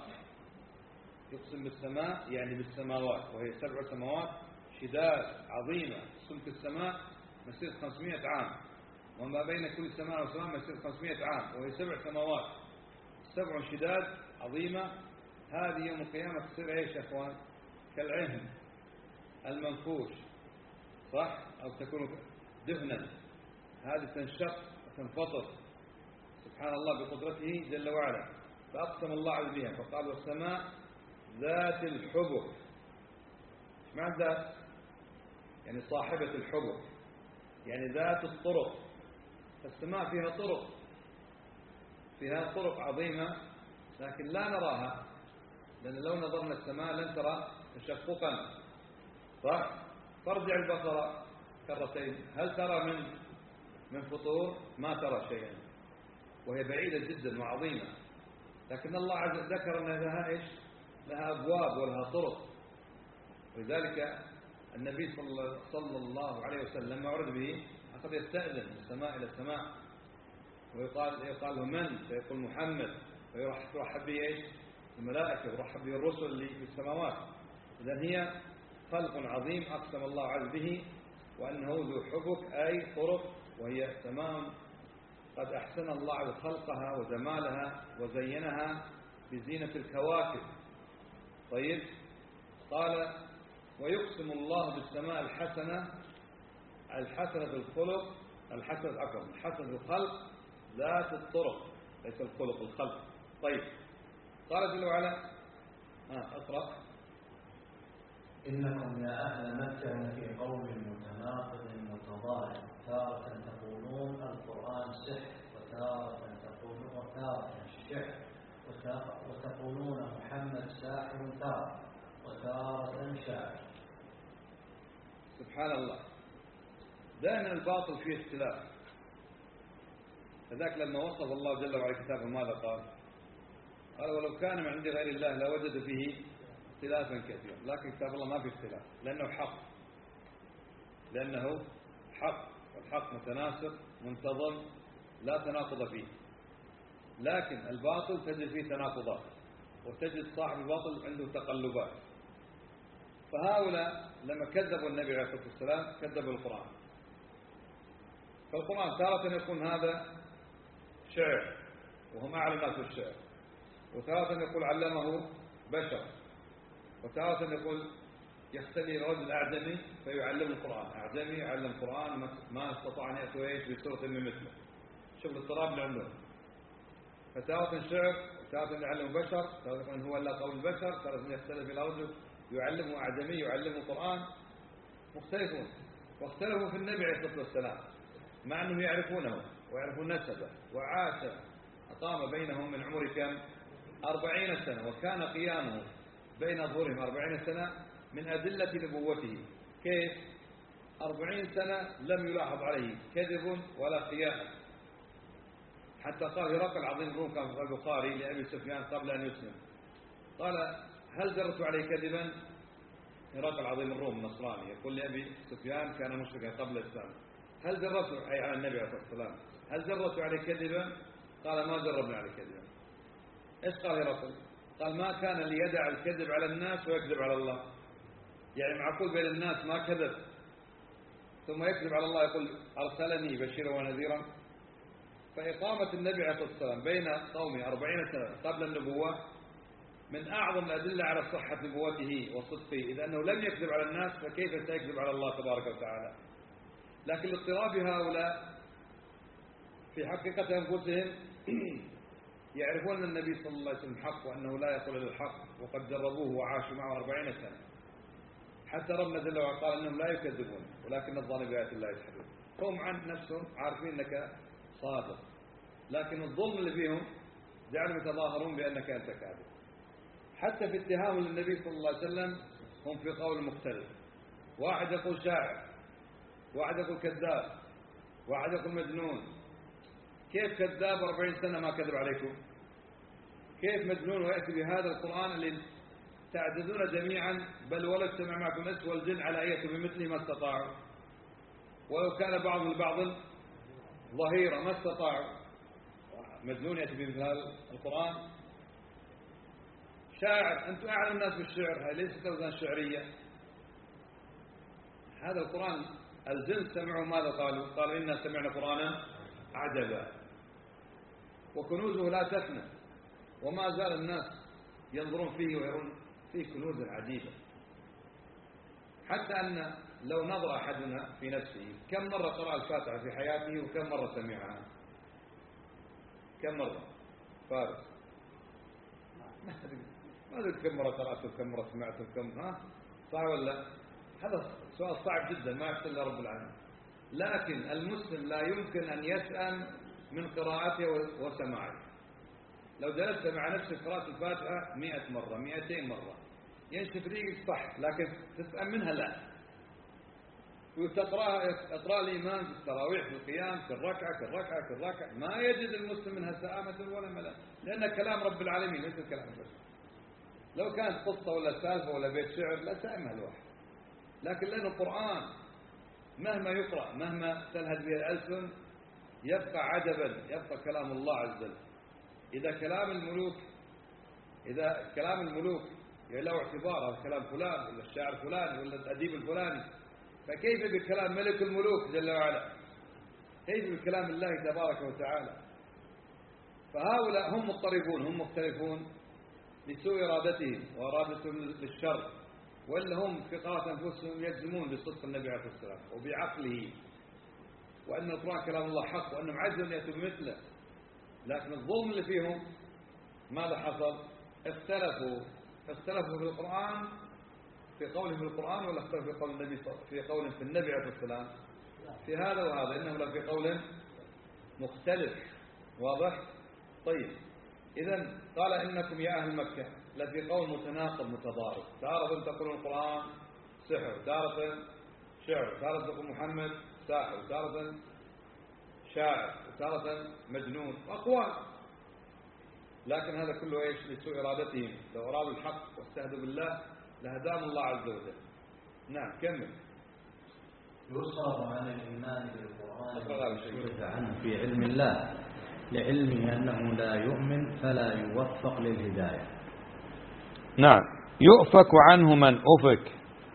يقسم بالسماء يعني بالسماوات، وهي سبع سماوات شداد عظيمة. سمك السماء مسيرة خمسمائة عام، وما بين كل سماء وسماء مسيرة خمسمائة عام، وهي سبع سماوات سبع شداد عظيمة. هذه يوم القيامة تصير ايش يا اخوان؟ كالعهن المنفوش، صح؟ أو تكون دهنا، هذه تنشق وتنفطر سبحان الله بقدرته جل وعلا. فأقسم الله عز بها فقال والسماء ذات الحبك. ايش معنى ذات؟ يعني صاحبة الحبك، يعني ذات الطرق. السماء فيها طرق، فيها طرق عظيمة، لكن لا نراها، لأن لو نظرنا السماء لن ترى تشققا، صح؟ فارجع البصر كرتين، هل ترى من من فطور؟ ما ترى شيئا، وهي بعيدة جدا وعظيمة. لكن الله عز وجل ذكر أن لها إيش؟ لها أبواب ولها طرق. ولذلك النبي صلى الله عليه وسلم لما عرض به أخذ يستأذن من السماء إلى السماء، ويقال يقال له من؟ فيقول محمد، فيرحب به إيش؟ الملائكة، ويرحب به الرسل اللي في السماوات. إذن هي خلق عظيم أقسم الله عز به، وأنه ذو حبك أي طرق، وهي سماء قد أحسن الله عز خلقها وجمالها وزينها بزينة الكواكب. طيب، قال ويقسم الله بالسماء الحسنة، الحسنة الخلق، الحسنة عفوا الحسنة الخلق ذات الطرق، ليس الخلق الخلق. طيب، قال جل وعلا آه أقرأ إنكم يا أهل مكة في قوم متناقض متضارب، تارة تقولون القرآن سحر، وتارة تقولون وتارة شعر، وتقولون محمد ساحر تارة، وتارة شاعر. سبحان الله. دائما الباطل فيه اختلاف. فذاك لما وصف الله جل وعلا كتابه ماذا قال؟ قال ولو كان من عند غير الله لوجد فيه اختلافا كثيرا، لكن كتاب الله ما فيه اختلاف، لأنه حق، لأنه حق، والحق متناسق منتظم لا تناقض فيه. لكن الباطل تجد فيه تناقضات، وتجد صاحب الباطل عنده تقلبات. فهؤلاء لما كذبوا النبي عليه الصلاة والسلام كذبوا القرآن. فالقرآن تارة يكون هذا شعر وهم أعلم الناس بالشعر، وتارة يقول علمه بشر، وتارة يقول يختلي رجل أعجمي فيعلم القرآن، أعجمي يعلم القرآن ما استطاع أن يأتوا إيش بسورة من مثله. شوف الاضطراب اللي عندهم. فتارة شعر، وتارة يعلم بشر، تارة هو إلا قول البشر، تارة يختلف إلى رجل يعلمه أعجمي يعلمه القرآن، مختلفون. واختلفوا في النبي عليه الصلاة والسلام مع أنهم يعرفونه ويعرفون نسبه، وعاش أقام بينهم من عمر كم؟ أربعين سنة، وكان قيامه بين ظهورهم أربعين سنة من أدلة نبوته. كيف؟ أربعين سنة لم يلاحظ عليه كذب ولا خيانة، حتى قال هرقل عظيم الروم كان في البخاري لأبي سفيان قبل أن يسلم، قال هل جرت عليه كذبا؟ هرقل عظيم الروم النصراني يقول لأبي سفيان كان مشركا قبل الإسلام، هل جرت أي على النبي عليه الصلاة والسلام هل جرت عليه كذبا؟ قال ما جربنا عليه كذبا. إيش قال هرقل؟ قال ما كان ليدع الكذب على الناس ويكذب على الله. يعني معقول بين الناس ما كذب ثم يكذب على الله يقول أرسلني بشيرا ونذيرا؟ فإقامة النبي عليه الصلاة والسلام بين قومه أربعين سنة قبل النبوة من أعظم الأدلة على صحة نبوته وصدقه، إذا أنه لم يكذب على الناس فكيف سيكذب على الله تبارك وتعالى؟ لكن لاضطراب هؤلاء في حقيقة أنفسهم يعرفون أن النبي صلى الله عليه وسلم حق، وأنه لا يقول إلا الحق، وقد جربوه وعاشوا معه أربعين سنة، حتى ربنا جل وعلا قال أنهم لا يكذبون ولكن الظن بآيات الله يجحدون. هم عن نفسهم عارفين أنك صادق، لكن الظلم اللي فيهم جعلوا يتظاهرون بأنك أنت كاذب. حتى في اتهام للنبي صلى الله عليه وسلم هم في قول مختلف، واحد يقول شاعر، واحد يقول كذاب، واحد يقول مجنون. كيف كذاب أربعين سنة ما كذب عليكم؟ كيف مجنون ويأتي بهذا القرآن اللي تعجزون جميعا، بل ولا اجتمع معكم الإنس والجن على أن يأتوا بمثله ما استطاعوا، ولو كان بعضهم لبعض ظهيرا ما استطاعوا. مجنون يأتي بمثل هذا القرآن. شاعر، أنتم أعلم الناس بالشعر، هاي ليست أوزان شعرية. هذا القرآن الجن سمعوا ماذا قالوا؟ قالوا إنا سمعنا قرآنا عجبا وكنوزه لا تفنى، وما زال الناس ينظرون فيه ويرون فيه كنوز عجيبة، حتى أن لو نظر أحدنا في نفسه كم مرة قرأ الفاتحة في حياته وكم مرة سمعها؟ كم مرة؟ فارس ما أدري كم مرة قرأته وكم مرة سمعته وكم ها صعب ولا؟ هذا سؤال صعب جدا ما يحصل رب العالمين. لكن المسلم لا يمكن أن يسأم من قراءته وسماعه. لو جلست مع نفسك قراءة الفاتحة مئة مرة مئتين مرة ينشف ريقك صح، لكن تسأم منها لا. وتقرأ اقرأ الإيمان في التراويح في القيام في الركعة في الركعة في الركعة ما يجد المسلم منها سآمة ولا ملل، لأن كلام رب العالمين ليس كلام البشر. لو كانت قصة ولا سالفة ولا بيت شعر لا سأمها الواحد، لكن لأن القرآن مهما يقرأ مهما تلهج به الألسن يبقى عجبا، يبقى كلام الله عز وجل. إذا كلام الملوك إذا كلام الملوك له اعتبار هذا كلام فلان ولا الشاعر فلان ولا الأديب الفلاني، فكيف بكلام ملك الملوك جل وعلا؟ كيف بكلام الله تبارك وتعالى؟ فهؤلاء هم مضطربون، هم مختلفون لسوء إرادتهم وإرادتهم للشر، وإلا هم في قراءة أنفسهم يجزمون بصدق النبي عليه الصلاة والسلام وبعقله، وأن القرآن كلام الله حق وأنهم عجزوا أن يأتوا بمثله. لكن الظلم اللي فيهم ماذا حصل؟ اختلفوا اختلفوا في القرآن في قوله في القرآن، ولا اختلفوا في قول النبي في قوله في النبي عليه الصلاة والسلام؟ في هذا وهذا، إنه لفي قول مختلف. واضح؟ طيب، إذن قال إنكم يا أهل مكة لفي قول متناقض متضارب، تارة تقول القرآن سحر، تارة شعر، تارة تقول محمد ساحر، تارة شاعر، تارة مجنون، أقوال. لكن هذا كله إيش؟ لسوء إرادتهم. لو أرادوا الحق واستهدوا بالله لهداهم الله عز وجل. نعم كمل. يصرف عن الإيمان بالقرآن ويصرف عنه في علم الله لعلمه أنه لا يؤمن فلا يوفق للهداية. نعم، يؤفك عنه من أفك،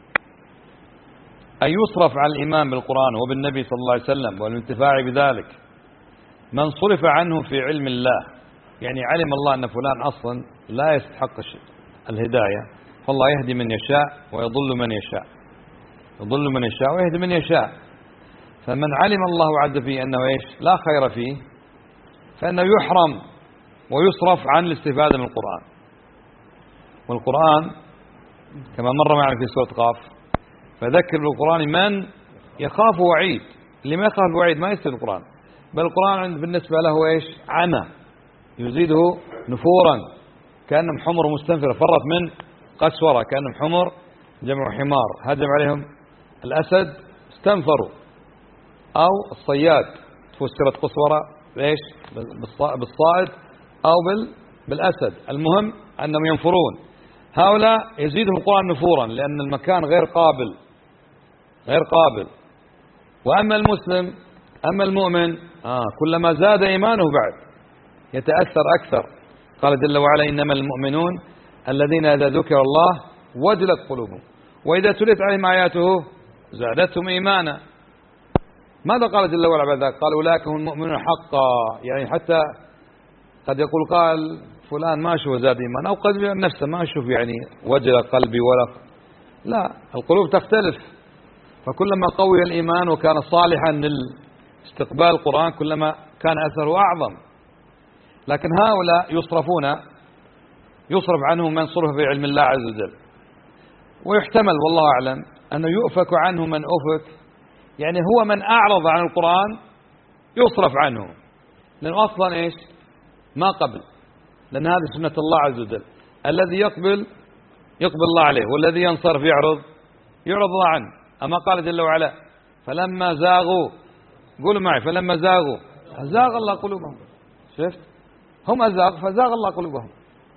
أي يصرف عن الإيمان بالقرآن وبالنبي صلى الله عليه وسلم والانتفاع بذلك من صرف عنه في علم الله، يعني علم الله أن فلان أصلا لا يستحق الهداية، فالله يهدي من يشاء ويضل من يشاء، يضل من يشاء ويهدي من يشاء. فمن علم الله عز فيه أنه إيش؟ لا خير فيه، فإنه يحرم ويصرف عن الاستفادة من القرآن. والقرآن كما مر معنا في سورة قاف فذكر بالقرآن من يخاف وعيد. اللي ما يخاف وعيد ما يستفيد القرآن، بل القرآن بالنسبة له إيش؟ عمى يزيده نفورا، كأنهم حمر مستنفرة فرت من قسورة، كأنهم حمر جمع حمار هجم عليهم الأسد استنفروا، أو الصياد فسرت قسورة إيش؟ بالصائد أو بالأسد، المهم أنهم ينفرون. هؤلاء يزيدهم القرآن نفورا لأن المكان غير قابل غير قابل. وأما المسلم أما المؤمن آه كلما زاد إيمانه بعد يتأثر أكثر. قال جل وعلا إنما المؤمنون الذين إذا ذكر الله وجلت قلوبهم وإذا تليت عليهم آياته زادتهم إيمانا. ماذا قال جل وعلا بعد ذلك؟ قال أولئك هم المؤمنون حقا، يعني حتى قد يقول قال فلان ما أشوف زاد إيمان، أو قد نفسه ما أشوف يعني وجل قلبي ولا لا، القلوب تختلف. فكلما قوي الإيمان وكان صالحا لاستقبال القرآن كلما كان أثره أعظم. لكن هؤلاء يصرفون يصرف عنهم من صرف في علم الله عز وجل. ويحتمل والله أعلم أنه يؤفك عنه من أفك يعني هو من أعرض عن القرآن يصرف عنه، لأنه أصلا إيش ما قبل، لأن هذه سنة الله عز وجل. الذي يقبل يقبل الله عليه، والذي ينصرف يعرض يعرض الله عنه. أما قال جل وعلا فلما زاغوا، قولوا معي فلما زاغوا أزاغ الله قلوبهم. شفت هم أزاغ فزاغ الله قلوبهم.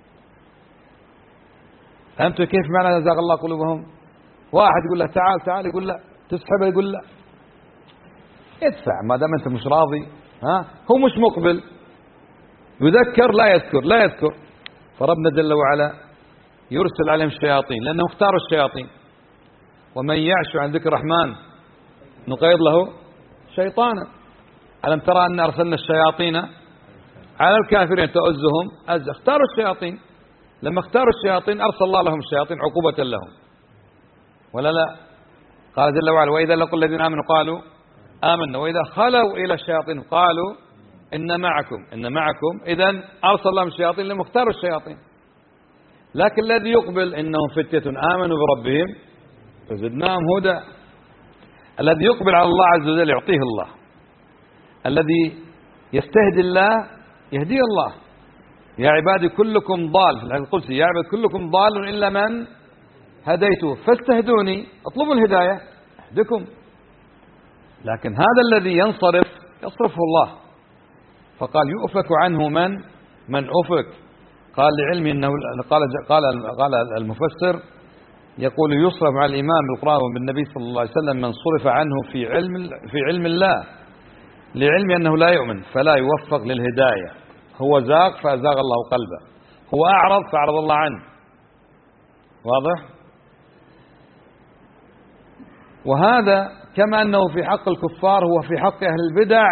فهمتوا كيف معنى أزاغ الله قلوبهم؟ واحد يقول له تعال تعال، يقول لا، تسحبه يقول لا، ادفع ما دام أنت مش راضي. ها هو مش مقبل، يذكر لا يذكر لا يذكر. فربنا جل وعلا يرسل عليهم الشياطين، لأنهم اختاروا الشياطين. ومن يعش عن ذكر الرحمن نقيض له شيطانا. ألم ترى أن أرسلنا الشياطين على الكافرين تؤزهم أز. اختاروا الشياطين، لما اختاروا الشياطين أرسل الله لهم الشياطين عقوبة لهم، ولا لا؟ قال جل وعلا وإذا لقوا الذين آمنوا قالوا آمنا وإذا خلوا إلى الشياطين قالوا إن معكم إن معكم. إذن أرسل الله الشياطين لما اختاروا الشياطين. لكن الذي يقبل إنهم فتية آمنوا بربهم فزدناهم هدى. الذي يقبل على الله عز وجل يعطيه الله، الذي يستهدي الله يهديه الله. يا عبادي كلكم ضال، في الحديث القدسي يا عبادي كلكم ضال إلا من هديته فاستهدوني، اطلبوا الهداية أهدكم. لكن هذا الذي ينصرف يصرفه الله. فقال يؤفك عنه من من أفك. قال لعلم أنه قال قال قال المفسر يقول يصرف على الإيمان بالقرآن وبالنبي صلى الله عليه وسلم من صرف عنه في علم في علم الله، لعلم أنه لا يؤمن فلا يوفق للهداية. هو زاغ فأزاغ الله قلبه، هو أعرض فأعرض الله عنه. واضح؟ وهذا كما أنه في حق الكفار هو في حق أهل البدع.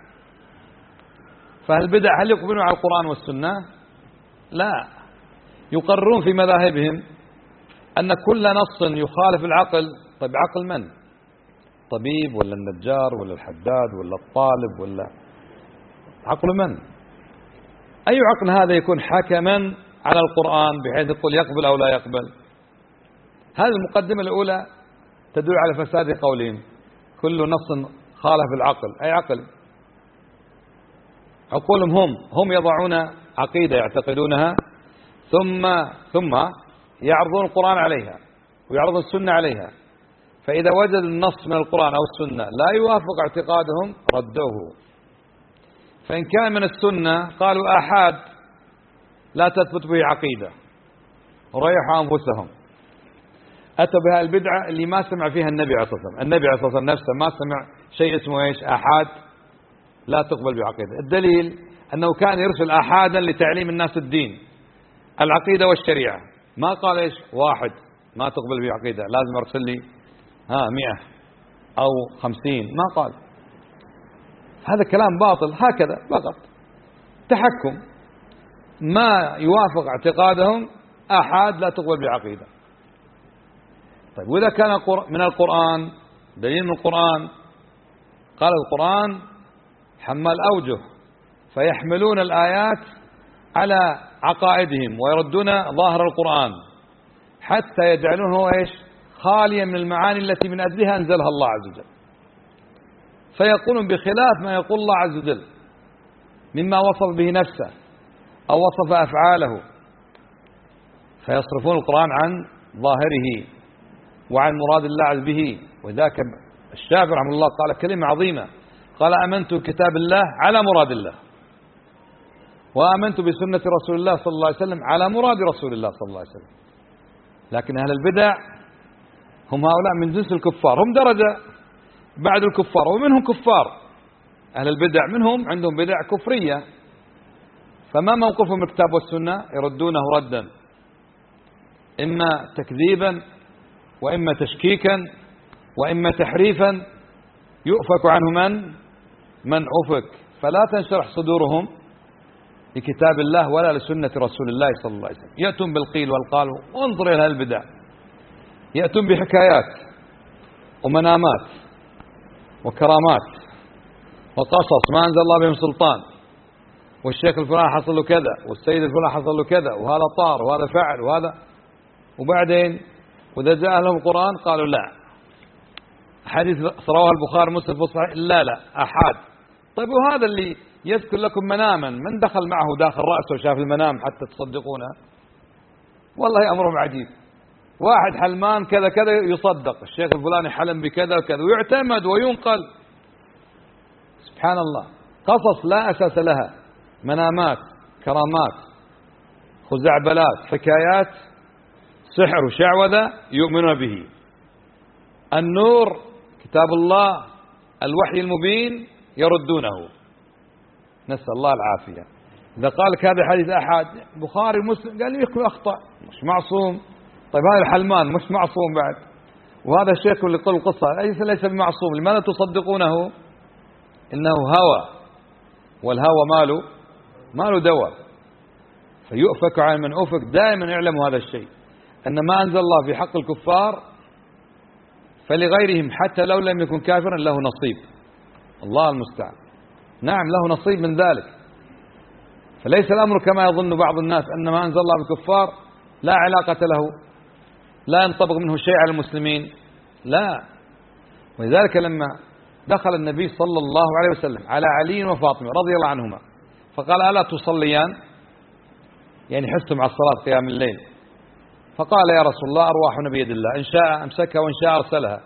فأهل البدع هل يقبلون على القرآن والسنة؟ لا، يقررون في مذاهبهم أن كل نص يخالف العقل. طيب عقل من؟ طبيب ولا النجار ولا الحداد ولا الطالب ولا عقل من؟ أي عقل هذا يكون حكما على القرآن بحيث يقول يقبل أو لا يقبل؟ هذه المقدمة الأولى تدل على فساد قولهم. كل نص خالف العقل، أي عقل؟ عقولهم هم هم يضعون عقيدة يعتقدونها ثم ثم يعرضون القرآن عليها ويعرضون السنة عليها. فإذا وجد النص من القرآن أو السنة لا يوافق اعتقادهم ردوه. فإن كان من السنة قالوا آحاد لا تثبت به عقيدة وريحوا أنفسهم. أتوا بها البدعة اللي ما سمع فيها النبي عليه الصلاة والسلام. النبي عليه الصلاة والسلام نفسه ما سمع شيء اسمه إيش آحاد لا تقبل بعقيدة. الدليل أنه كان يرسل آحادا لتعليم الناس الدين العقيدة والشريعة. ما قال إيش واحد ما تقبل بعقيدة لازم أرسل لي ها مئة أو خمسين، ما قال. هذا كلام باطل. هكذا فقط تحكم ما يوافق اعتقادهم آحاد لا تقبل بعقيدة. طيب وإذا كان من القرآن دليل من القرآن، قال القرآن حمال أوجه فيحملون الآيات على عقائدهم ويردون ظاهر القرآن حتى يجعلونه إيش خاليا من المعاني التي من أجلها أنزلها الله عز وجل، فيقولون بخلاف ما يقول الله عز وجل مما وصف به نفسه أو وصف أفعاله، فيصرفون القرآن عن ظاهره وعن مراد الله عز به. وذاك الشافعي رحمه الله قال كلمة عظيمة، قال آمنت بكتاب الله على مراد الله، وآمنت بسنة رسول الله صلى الله عليه وسلم على مراد رسول الله صلى الله عليه وسلم. لكن أهل البدع هم هؤلاء من جنس الكفار، هم درجة بعد الكفار ومنهم كفار. أهل البدع منهم عندهم بدع كفرية، فما موقفهم من الكتاب والسنة؟ يردونه ردا إما تكذيبا وإما تشكيكا وإما تحريفا يؤفك عنه من من أفك. فلا تنشرح صدورهم لكتاب الله ولا لسنة رسول الله صلى الله عليه وسلم. يأتون بالقيل والقال. وانظر إلى البدع، يأتون بحكايات ومنامات وكرامات وقصص ما أنزل الله بهم سلطان، والشيخ الفلان حصل له كذا والسيد الفلان حصل له كذا وهذا طار وهذا فعل وهذا. وبعدين وإذا جاء لهم القرآن قالوا لا حديث رواه البخاري مسلم في الصحيح؟ لا لا أحد. طيب وهذا اللي يذكر لكم مناما من دخل معه داخل رأسه وشاف المنام حتى تصدقونه؟ والله أمرهم عجيب. واحد حلمان كذا كذا يصدق، الشيخ الفلاني حلم بكذا وكذا ويعتمد وينقل. سبحان الله، قصص لا أساس لها، منامات، كرامات، خزعبلات، حكايات، سحر وشعوذة يؤمنون به. النور كتاب الله الوحي المبين يردونه، نسأل الله العافية. إذا قال لك هذا حديث أحد بخاري مسلم قال لي يكون أخطأ مش معصوم. طيب هذا الحلمان مش معصوم بعد، وهذا الشيخ اللي يقول القصة ليس ليس بمعصوم، لماذا تصدقونه؟ إنه هوى، والهوى ماله ماله دواء، فيؤفك عن من أفك. دائما اعلموا هذا الشيء، أن ما أنزل الله في حق الكفار فلغيرهم حتى لو لم يكن كافرا له نصيب. الله المستعان. نعم له نصيب من ذلك. فليس الأمر كما يظن بعض الناس أن ما أنزل الله بالكفار لا علاقة له، لا ينطبق منه شيء على المسلمين، لا. ولذلك لما دخل النبي صلى الله عليه وسلم على علي وفاطمة رضي الله عنهما فقال ألا تصليان؟ يعني حستم على الصلاة قيام الليل. فقال يا رسول الله أرواحنا بيد الله، إن شاء أمسكها وإن شاء أرسلها.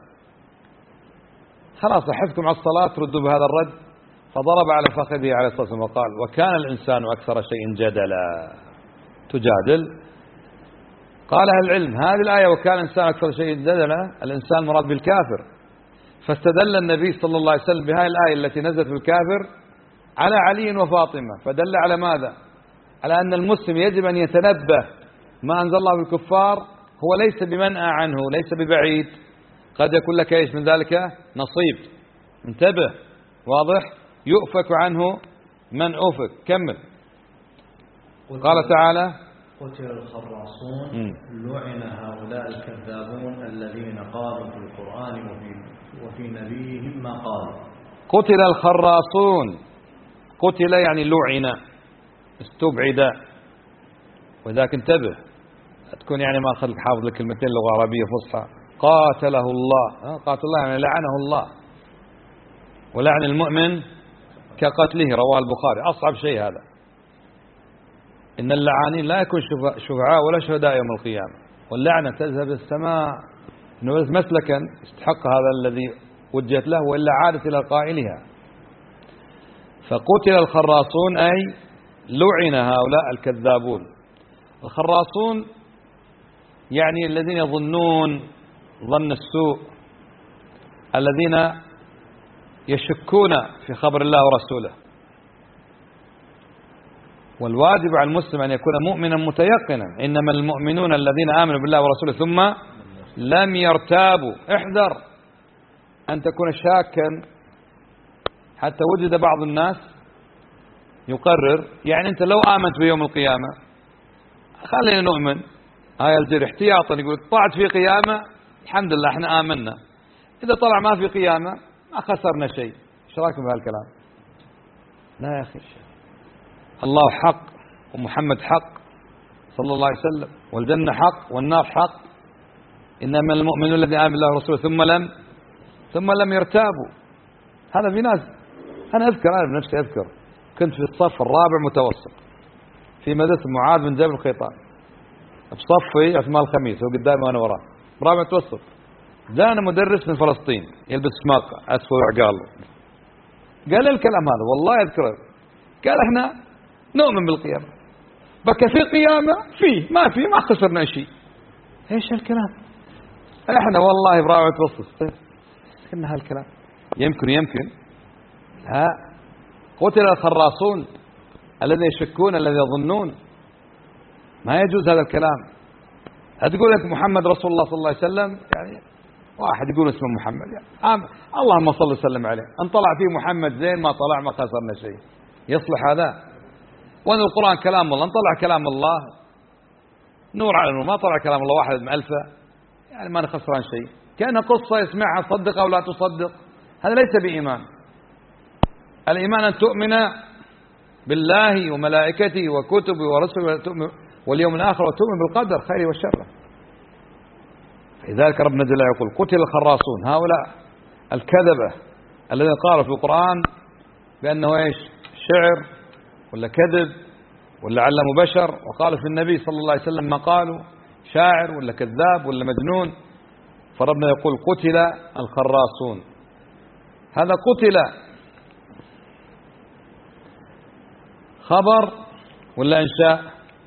خلاص حفتم على الصلاة ردوا بهذا الرد. فضرب على فخذه عليه الصلاة والسلام وقال وكان الإنسان أكثر شيء جدلا. تجادل. قال أهل العلم هذه الآية وكان الإنسان أكثر شيء جدلا الإنسان مراد بالكافر، فاستدل النبي صلى الله عليه وسلم بهذه الآية التي نزلت بالكافر على علي وفاطمة، فدل على ماذا؟ على أن المسلم يجب أن يتنبه ما أنزل الله بالكفار هو ليس بمنأى عنه، ليس ببعيد، قد يكون لك ايش من ذلك نصيب. انتبه. واضح؟ يؤفك عنه من أفك. كمل. قال تعالى قتل الخراصون لعن هؤلاء الكذابون الذين قالوا في القرآن وفي, وفي نبيهم ما قالوا. قتل الخراصون، قتل يعني لعن، استبعد. وذاك انتبه تكون يعني ما أخذ حافظ لك كلمتين لغة عربية فصحى. قاتله الله، قاتل الله يعني لعنه الله، ولعن المؤمن كقتله، رواه البخاري. أصعب شيء هذا، إن اللعانين لا يكون شفعاء ولا شهداء يوم القيامة، واللعنة تذهب السماء. إنه مسلكا استحق هذا الذي وجهت له وإلا عادت إلى قائلها. فقتل الخراصون أي لعن هؤلاء الكذابون. الخراصون يعني الذين يظنون ظن السوء، الذين يشكون في خبر الله ورسوله. والواجب على المسلم أن يكون مؤمنا متيقنا، إنما المؤمنون الذين آمنوا بالله ورسوله ثم لم يرتابوا. احذر أن تكون شاكا، حتى وجد بعض الناس يقرر يعني أنت لو آمنت بيوم القيامة خلينا نؤمن هاي الجري احتياطا، يقول طلعت في قيامة الحمد لله احنا آمنا، إذا طلع ما في قيامة ما خسرنا شيء. ايش رايكم بهالكلام؟ لا يا أخي، الله حق ومحمد حق صلى الله عليه وسلم، والجنة حق والنار حق. إنما المؤمنون الذين آمنوا بالله ورسوله ثم لم ثم لم يرتابوا. هذا في ناس، أنا أذكر أنا بنفسي أذكر كنت في الصف الرابع متوسط في مدرسة معاذ بن جبل القيطان، بصفي عثمان الخميس هو قدامي وأنا وراه، رابع متوسط. جاءنا مدرس من فلسطين يلبس سماقة أسفل وعقال، قال لي الكلام هذا والله أذكره، قال احنا نؤمن بالقيامة، بكى في قيامة فيه ما في ما خسرنا شيء. ايش هالكلام؟ احنا والله برابع متوسط كنا هالكلام. يمكن يمكن ها. قتل الخراصون الذين يشكون الذين يظنون، ما يجوز هذا الكلام. هتقول لك محمد رسول الله صلى الله عليه وسلم، يعني واحد يقول اسمه محمد يعني آم. اللهم صل وسلم عليه، ان طلع فيه محمد زين، ما طلع ما خسرنا شيء. يصلح هذا؟ وان القرآن كلام الله، ان طلع كلام الله نور على نور، ما طلع كلام الله واحد مألفة يعني ما نخسران شيء. كأنها قصة يسمعها تصدق أو لا تصدق، هذا ليس بإيمان. الإيمان أن تؤمن بالله وملائكته وكتبه ورسله واليوم الآخر وتؤمن بالقدر خيره وشره. لذلك ربنا جل يقول قتل الخراصون، هؤلاء الكذبة الذين قالوا في القرآن بأنه إيش شعر ولا كذب ولا علموا بشر، وقالوا في النبي صلى الله عليه وسلم ما قالوا شاعر ولا كذاب ولا مجنون. فربنا يقول قتل الخراصون. هذا قتل خبر ولا إنشاء؟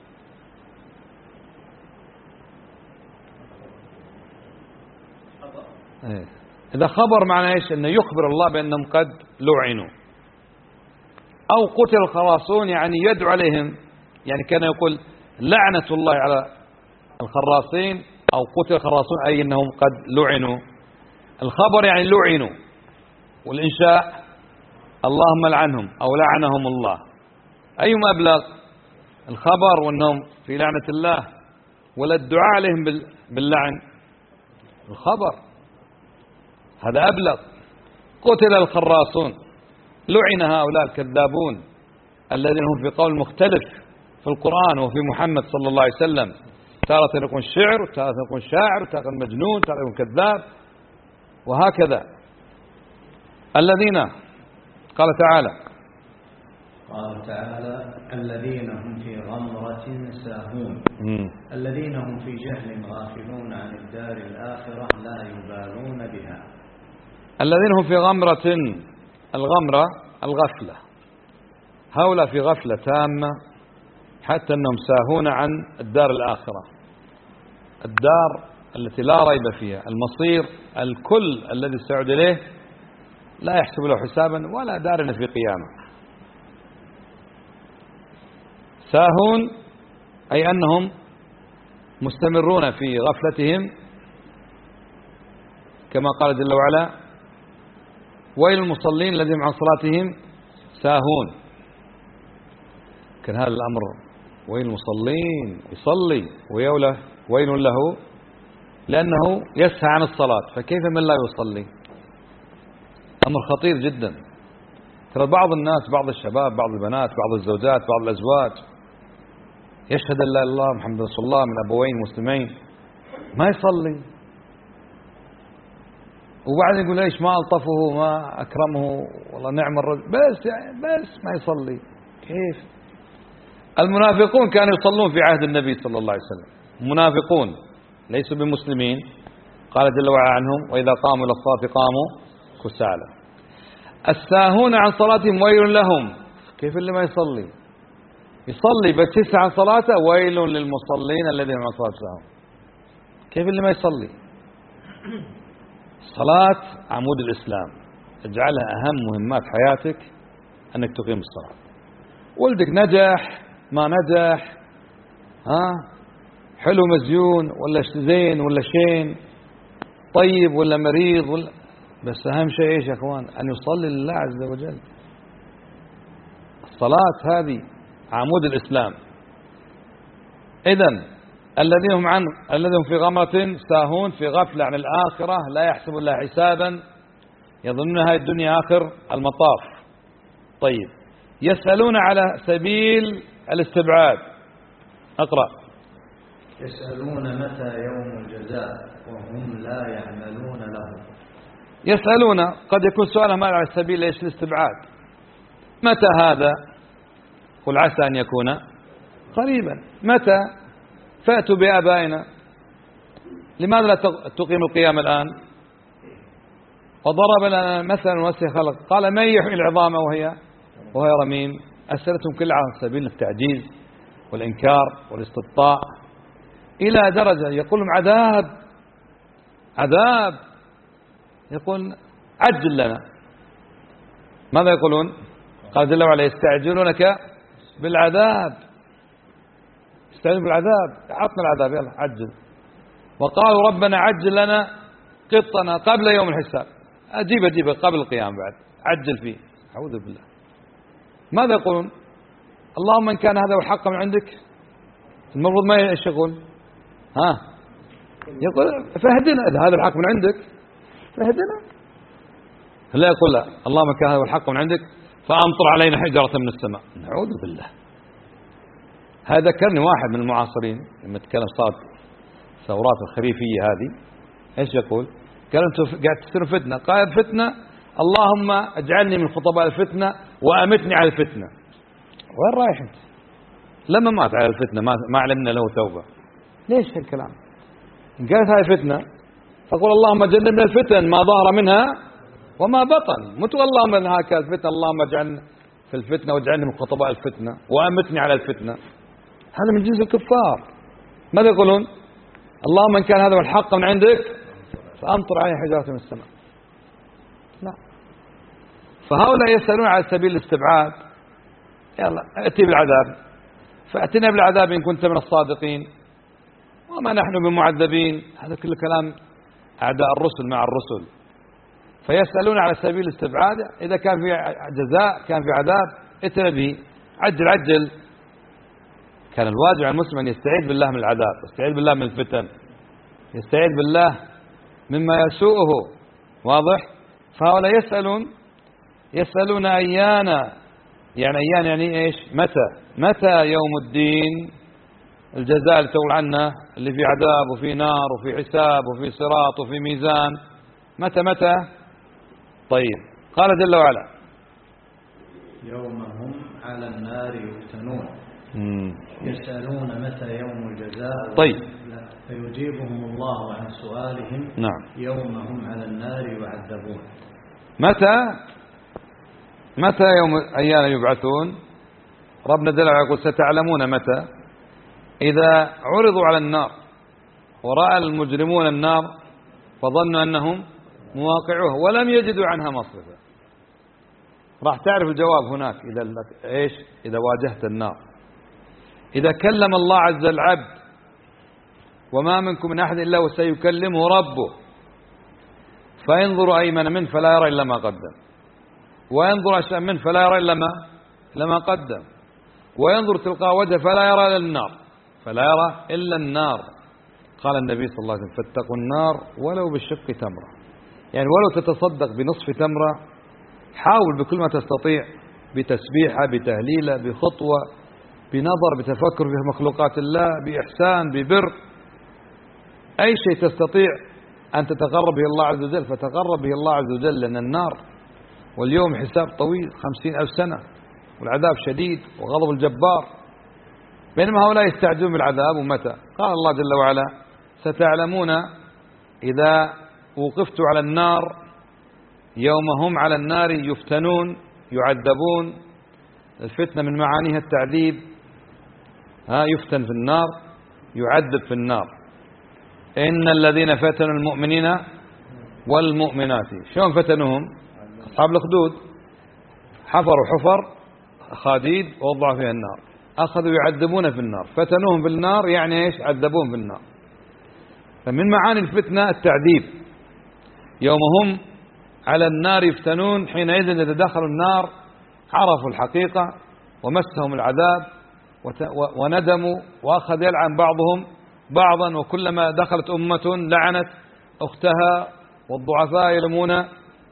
إيه. إذا خبر معنى إيش؟ أنه يخبر الله بأنهم قد لعنوا. أو قتل الخراصون يعني يدعو عليهم، يعني كان يقول لعنة الله على الخراصين، أو قتل الخراصون أي أنهم قد لعنوا. الخبر يعني لعنوا، والإنشاء اللهم لعنهم أو لعنهم الله. أيما أبلغ، الخبر وأنهم في لعنة الله ولا الدعاء عليهم باللعن؟ الخبر هذا أبلغ. قتل الخراصون، لعن هؤلاء الكذابون الذين هم في قول مختلف في القرآن وفي محمد صلى الله عليه وسلم، تارة يكون شعر وتارة يكون شاعر وتارة يكون مجنون وتارة يكون كذاب وهكذا. الذين قال تعالى قال تعالى الذين هم في غمرة ساهون مم. الذين هم في جهل غافلون عن الدار الآخرة لا يبالون بها. الذين هم في غمرة، الغمرة الغفلة، هؤلاء في غفلة تامة حتى أنهم ساهون عن الدار الآخرة، الدار التي لا ريب فيها، المصير الكل الذي سيعود إليه لا يحسب له حسابا ولا دار في قيامة. ساهون أي أنهم مستمرون في غفلتهم، كما قال جل وعلا ويل المصلين الذين عن صلاتهم ساهون. كان هذا الأمر ويل المصلين يصلي ويوله ويل له لأنه يسهى عن الصلاة، فكيف من لا يصلي؟ أمر خطير جدا. ترى بعض الناس، بعض الشباب، بعض البنات، بعض الزوجات، بعض الأزواج يشهد أن لا إله إلا الله محمد رسول الله من أبوين مسلمين ما يصلي، وبعدين يقول ليش ما ألطفه ما أكرمه والله نعم الرجل، بس يعني بس ما يصلي. كيف؟ المنافقون كانوا يصلون في عهد النبي صلى الله عليه وسلم، منافقون ليسوا بمسلمين. قال جل وعلا عنهم وإذا قاموا إلى الصلاة قاموا كسالى. الساهون عن صلاتهم ويل لهم. كيف اللي ما يصلي؟ يصلي بس يسعى عن صلاته، ويل للمصلين الذين عن صلاتهم. كيف اللي ما يصلي؟ الصلاة عمود الإسلام، اجعلها أهم مهمات حياتك أنك تقيم الصلاة. ولدك نجح ما نجح، ها حلو مزيون ولا زين ولا شين، طيب ولا مريض ولا، بس أهم شيء إيش يا أخوان؟ أن يصلي لله عز وجل. الصلاة هذه عمود الإسلام. إذن الذين هم عن الذين هم في غمرة ساهون، في غفلة عن الآخرة، لا يحسب الله حسابا، يظنون هذه الدنيا آخر المطاف. طيب، يسألون على سبيل الاستبعاد. أقرأ. يسألون متى يوم الجزاء وهم لا يعملون له. يسألون قد يكون سؤالهم على سبيل ايش؟ الاستبعاد. متى هذا؟ قل عسى أن يكون قريبا. متى؟ فأتوا بآبائنا، لماذا لا تقيم القيام الآن؟ وضرب لنا مثلا وسع خلق، قال من يحيي العظام وهي وهي رميم. أسألتم كل على سبيل التعجيز والإنكار والاستبطاء، إلى درجة يقولون عذاب عذاب، يقول عجل لنا. ماذا يقولون؟ قال جل وعلا يستعجلونك بالعذاب، يستعجلون بالعذاب، عطنا العذاب يلا عجل. وقالوا ربنا عجل لنا قطنا قبل يوم الحساب. أجيب أجيب قبل القيام بعد، عجل فيه. أعوذ بالله. ماذا يقولون؟ اللهم إن كان هذا هو الحق من عندك، المفروض ما ايش يقول؟ ها يقول فهدنا، إذا هذا الحق من عندك فهدنا. لا يقول لا، اللهم إن كان هذا هو الحق من عندك فأمطر علينا حجرة من السماء. نعوذ بالله. هذا ذكرني واحد من المعاصرين لما تكلم صارت الثورات الخريفية هذه، ايش يقول؟ قال أنتم قاعد تصيروا فتنة. قال فتنة، اللهم اجعلني من خطباء الفتنة وأمتني على الفتنة. وين رايح أنت؟ لما مات على الفتنة ما ما علمنا له توبة. ليش هالكلام؟ قالت هاي فتنة، فقول اللهم جنبنا الفتن ما ظهر منها وما بطن. مو تقول اللهم ان هكذا الفتنة، اللهم اجعلنا في الفتنة واجعلني من خطباء الفتنة وأمتني على الفتنة. هذا من جنس الكفار. ماذا يقولون؟ اللهم إن كان هذا الحق من عندك فأمطر عليه حجارة من السماء. لا. فهؤلاء يسألون على سبيل الاستبعاد. يلا ائتي بالعذاب، فأتنا بالعذاب إن كنت من الصادقين وما نحن بمعذبين. هذا كل كلام أعداء الرسل مع الرسل. فيسألون على سبيل الاستبعاد. إذا كان في جزاء كان في عذاب ائتنا به، عجل عجل. كان الواجب على المسلم أن يستعيذ بالله من العذاب، يستعيذ بالله من الفتن، يستعيذ بالله مما يسوءه. واضح؟ فهؤلاء يسألون يسألون أيان، يعني أيان يعني إيش؟ متى متى يوم الدين، الجزاء اللي تقول عنه اللي في عذاب وفي نار وفي حساب وفي صراط وفي ميزان. متى متى؟ طيب قال جل وعلا يوم هم على النار يفتنون مم. يسألون متى يوم الجزاء. طيب فيجيبهم الله عن سؤالهم نعم. يوم هم على النار يعذبون. متى متى يوم أيان يبعثون؟ ربنا جل وعلا يقول ستعلمون متى إذا عرضوا على النار ورأى المجرمون النار فظنوا أنهم مواقعوها ولم يجدوا عنها مصرفا. راح تعرف الجواب هناك إذا إيش؟ إذا واجهت النار. إذا كلم الله عز العبد وما منكم من أحد إلا وسيكلمه ربه، فينظر أيمن منه فلا يرى إلا ما قدم، وينظر أشأم منه فلا يرى إلا ما لما قدم، وينظر تلقاء وجهه فلا يرى إلا النار فلا يرى إلا النار. قال النبي صلى الله عليه وسلم فاتقوا النار ولو بالشق تمرة. يعني ولو تتصدق بنصف تمرة، حاول بكل ما تستطيع، بتسبيحة، بتهليلة، بخطوة، بنظر، بتفكر في مخلوقات الله، بإحسان، ببر، أي شيء تستطيع أن تتقرب به الله عز وجل فتقرب به الله عز وجل. لأن النار واليوم حساب طويل خمسين ألف سنة والعذاب شديد وغضب الجبار، بينما هؤلاء يستعجلون بالعذاب. ومتى؟ قال الله جل وعلا ستعلمون إذا وقفتوا على النار يوم هم على النار يفتنون يعذبون. الفتنة من معانيها التعذيب، ها يفتن في النار يعذب في النار. إن الذين فتنوا المؤمنين والمؤمنات. شلون فتنوهم؟ أصحاب الأخدود حفروا حفر خاديد ووضعوا فيها النار، أخذوا يعذبون في النار. فتنوهم في النار يعني إيش؟ عذبوهم في النار. فمن معاني الفتنة التعذيب. يوم هم على النار يفتنون، حينئذ إذا دخلوا النار عرفوا الحقيقة ومسهم العذاب وندموا وأخذ يلعن بعضهم بعضا، وكلما دخلت أمة لعنت أختها، والضعفاء يلمون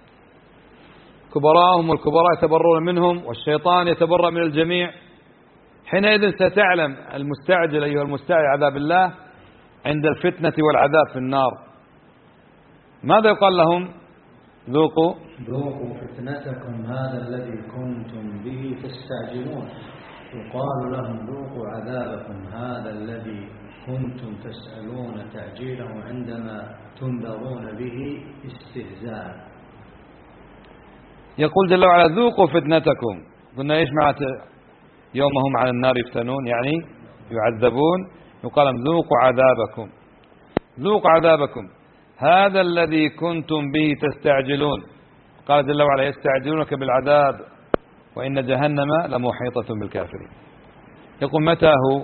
كبراءهم والكبراء يتبرون منهم، والشيطان يتبرأ من الجميع. حينئذ ستعلم المستعجل أيها المستعجل عذاب الله عند الفتنة والعذاب في النار. ماذا يقال لهم؟ ذوقوا ذوقوا فتنتكم هذا الذي كنتم به تستعجلون. يقال لهم ذوقوا عذابكم هذا الذي كنتم تسألون تعجيله عندما تنذرون به استهزاء. يقول جل وعلا ذوقوا فتنتكم. قلنا ايش معناته يوم هم على النار يفتنون؟ يعني يعذبون. يقال لهم ذوقوا عذابكم، ذوقوا عذابكم هذا الذي كنتم به تستعجلون. قال جل وعلا يستعجلونك بالعذاب وإن جهنم لمحيطة بالكافرين. يقول متى هو؟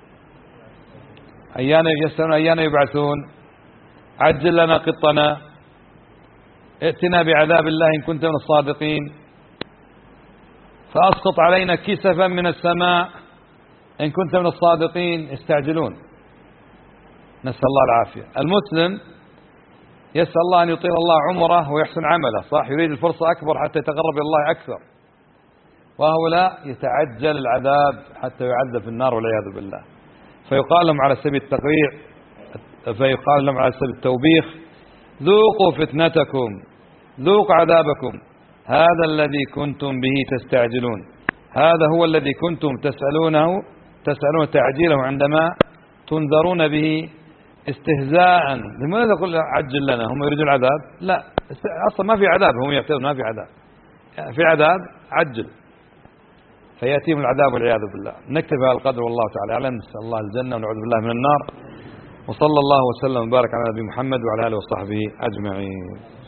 أيان يسألون أيان يبعثون. عجل لنا قطنا، ائتنا بعذاب الله إن كنت من الصادقين، فأسقط علينا كسفا من السماء إن كنت من الصادقين. يستعجلون، نسأل الله العافية. المسلم يسأل الله أن يطيل الله عمره ويحسن عمله، صح؟ يريد الفرصة أكبر حتى يتقرب إلى الله أكثر. وهؤلاء يتعجل العذاب حتى يعذب في النار والعياذ بالله. فيقال لهم على سبيل التقريع، فيقال لهم على سبيل التوبيخ ذوقوا فتنتكم ذوقوا عذابكم هذا الذي كنتم به تستعجلون، هذا هو الذي كنتم تسألونه تسألون تعجيله عندما تنذرون به استهزاء. لماذا تقول عجل لنا؟ هم يريدون العذاب؟ لا، أصلا ما في عذاب، هم يعتقدون ما في عذاب، في عذاب عجل فيأتيهم العذاب والعياذ بالله. نكتفي بهذا القدر والله تعالى أعلم. نسأل الله الجنة ونعوذ بالله من النار. وصلى الله وسلم وبارك على نبي محمد وعلى آله وصحبه أجمعين.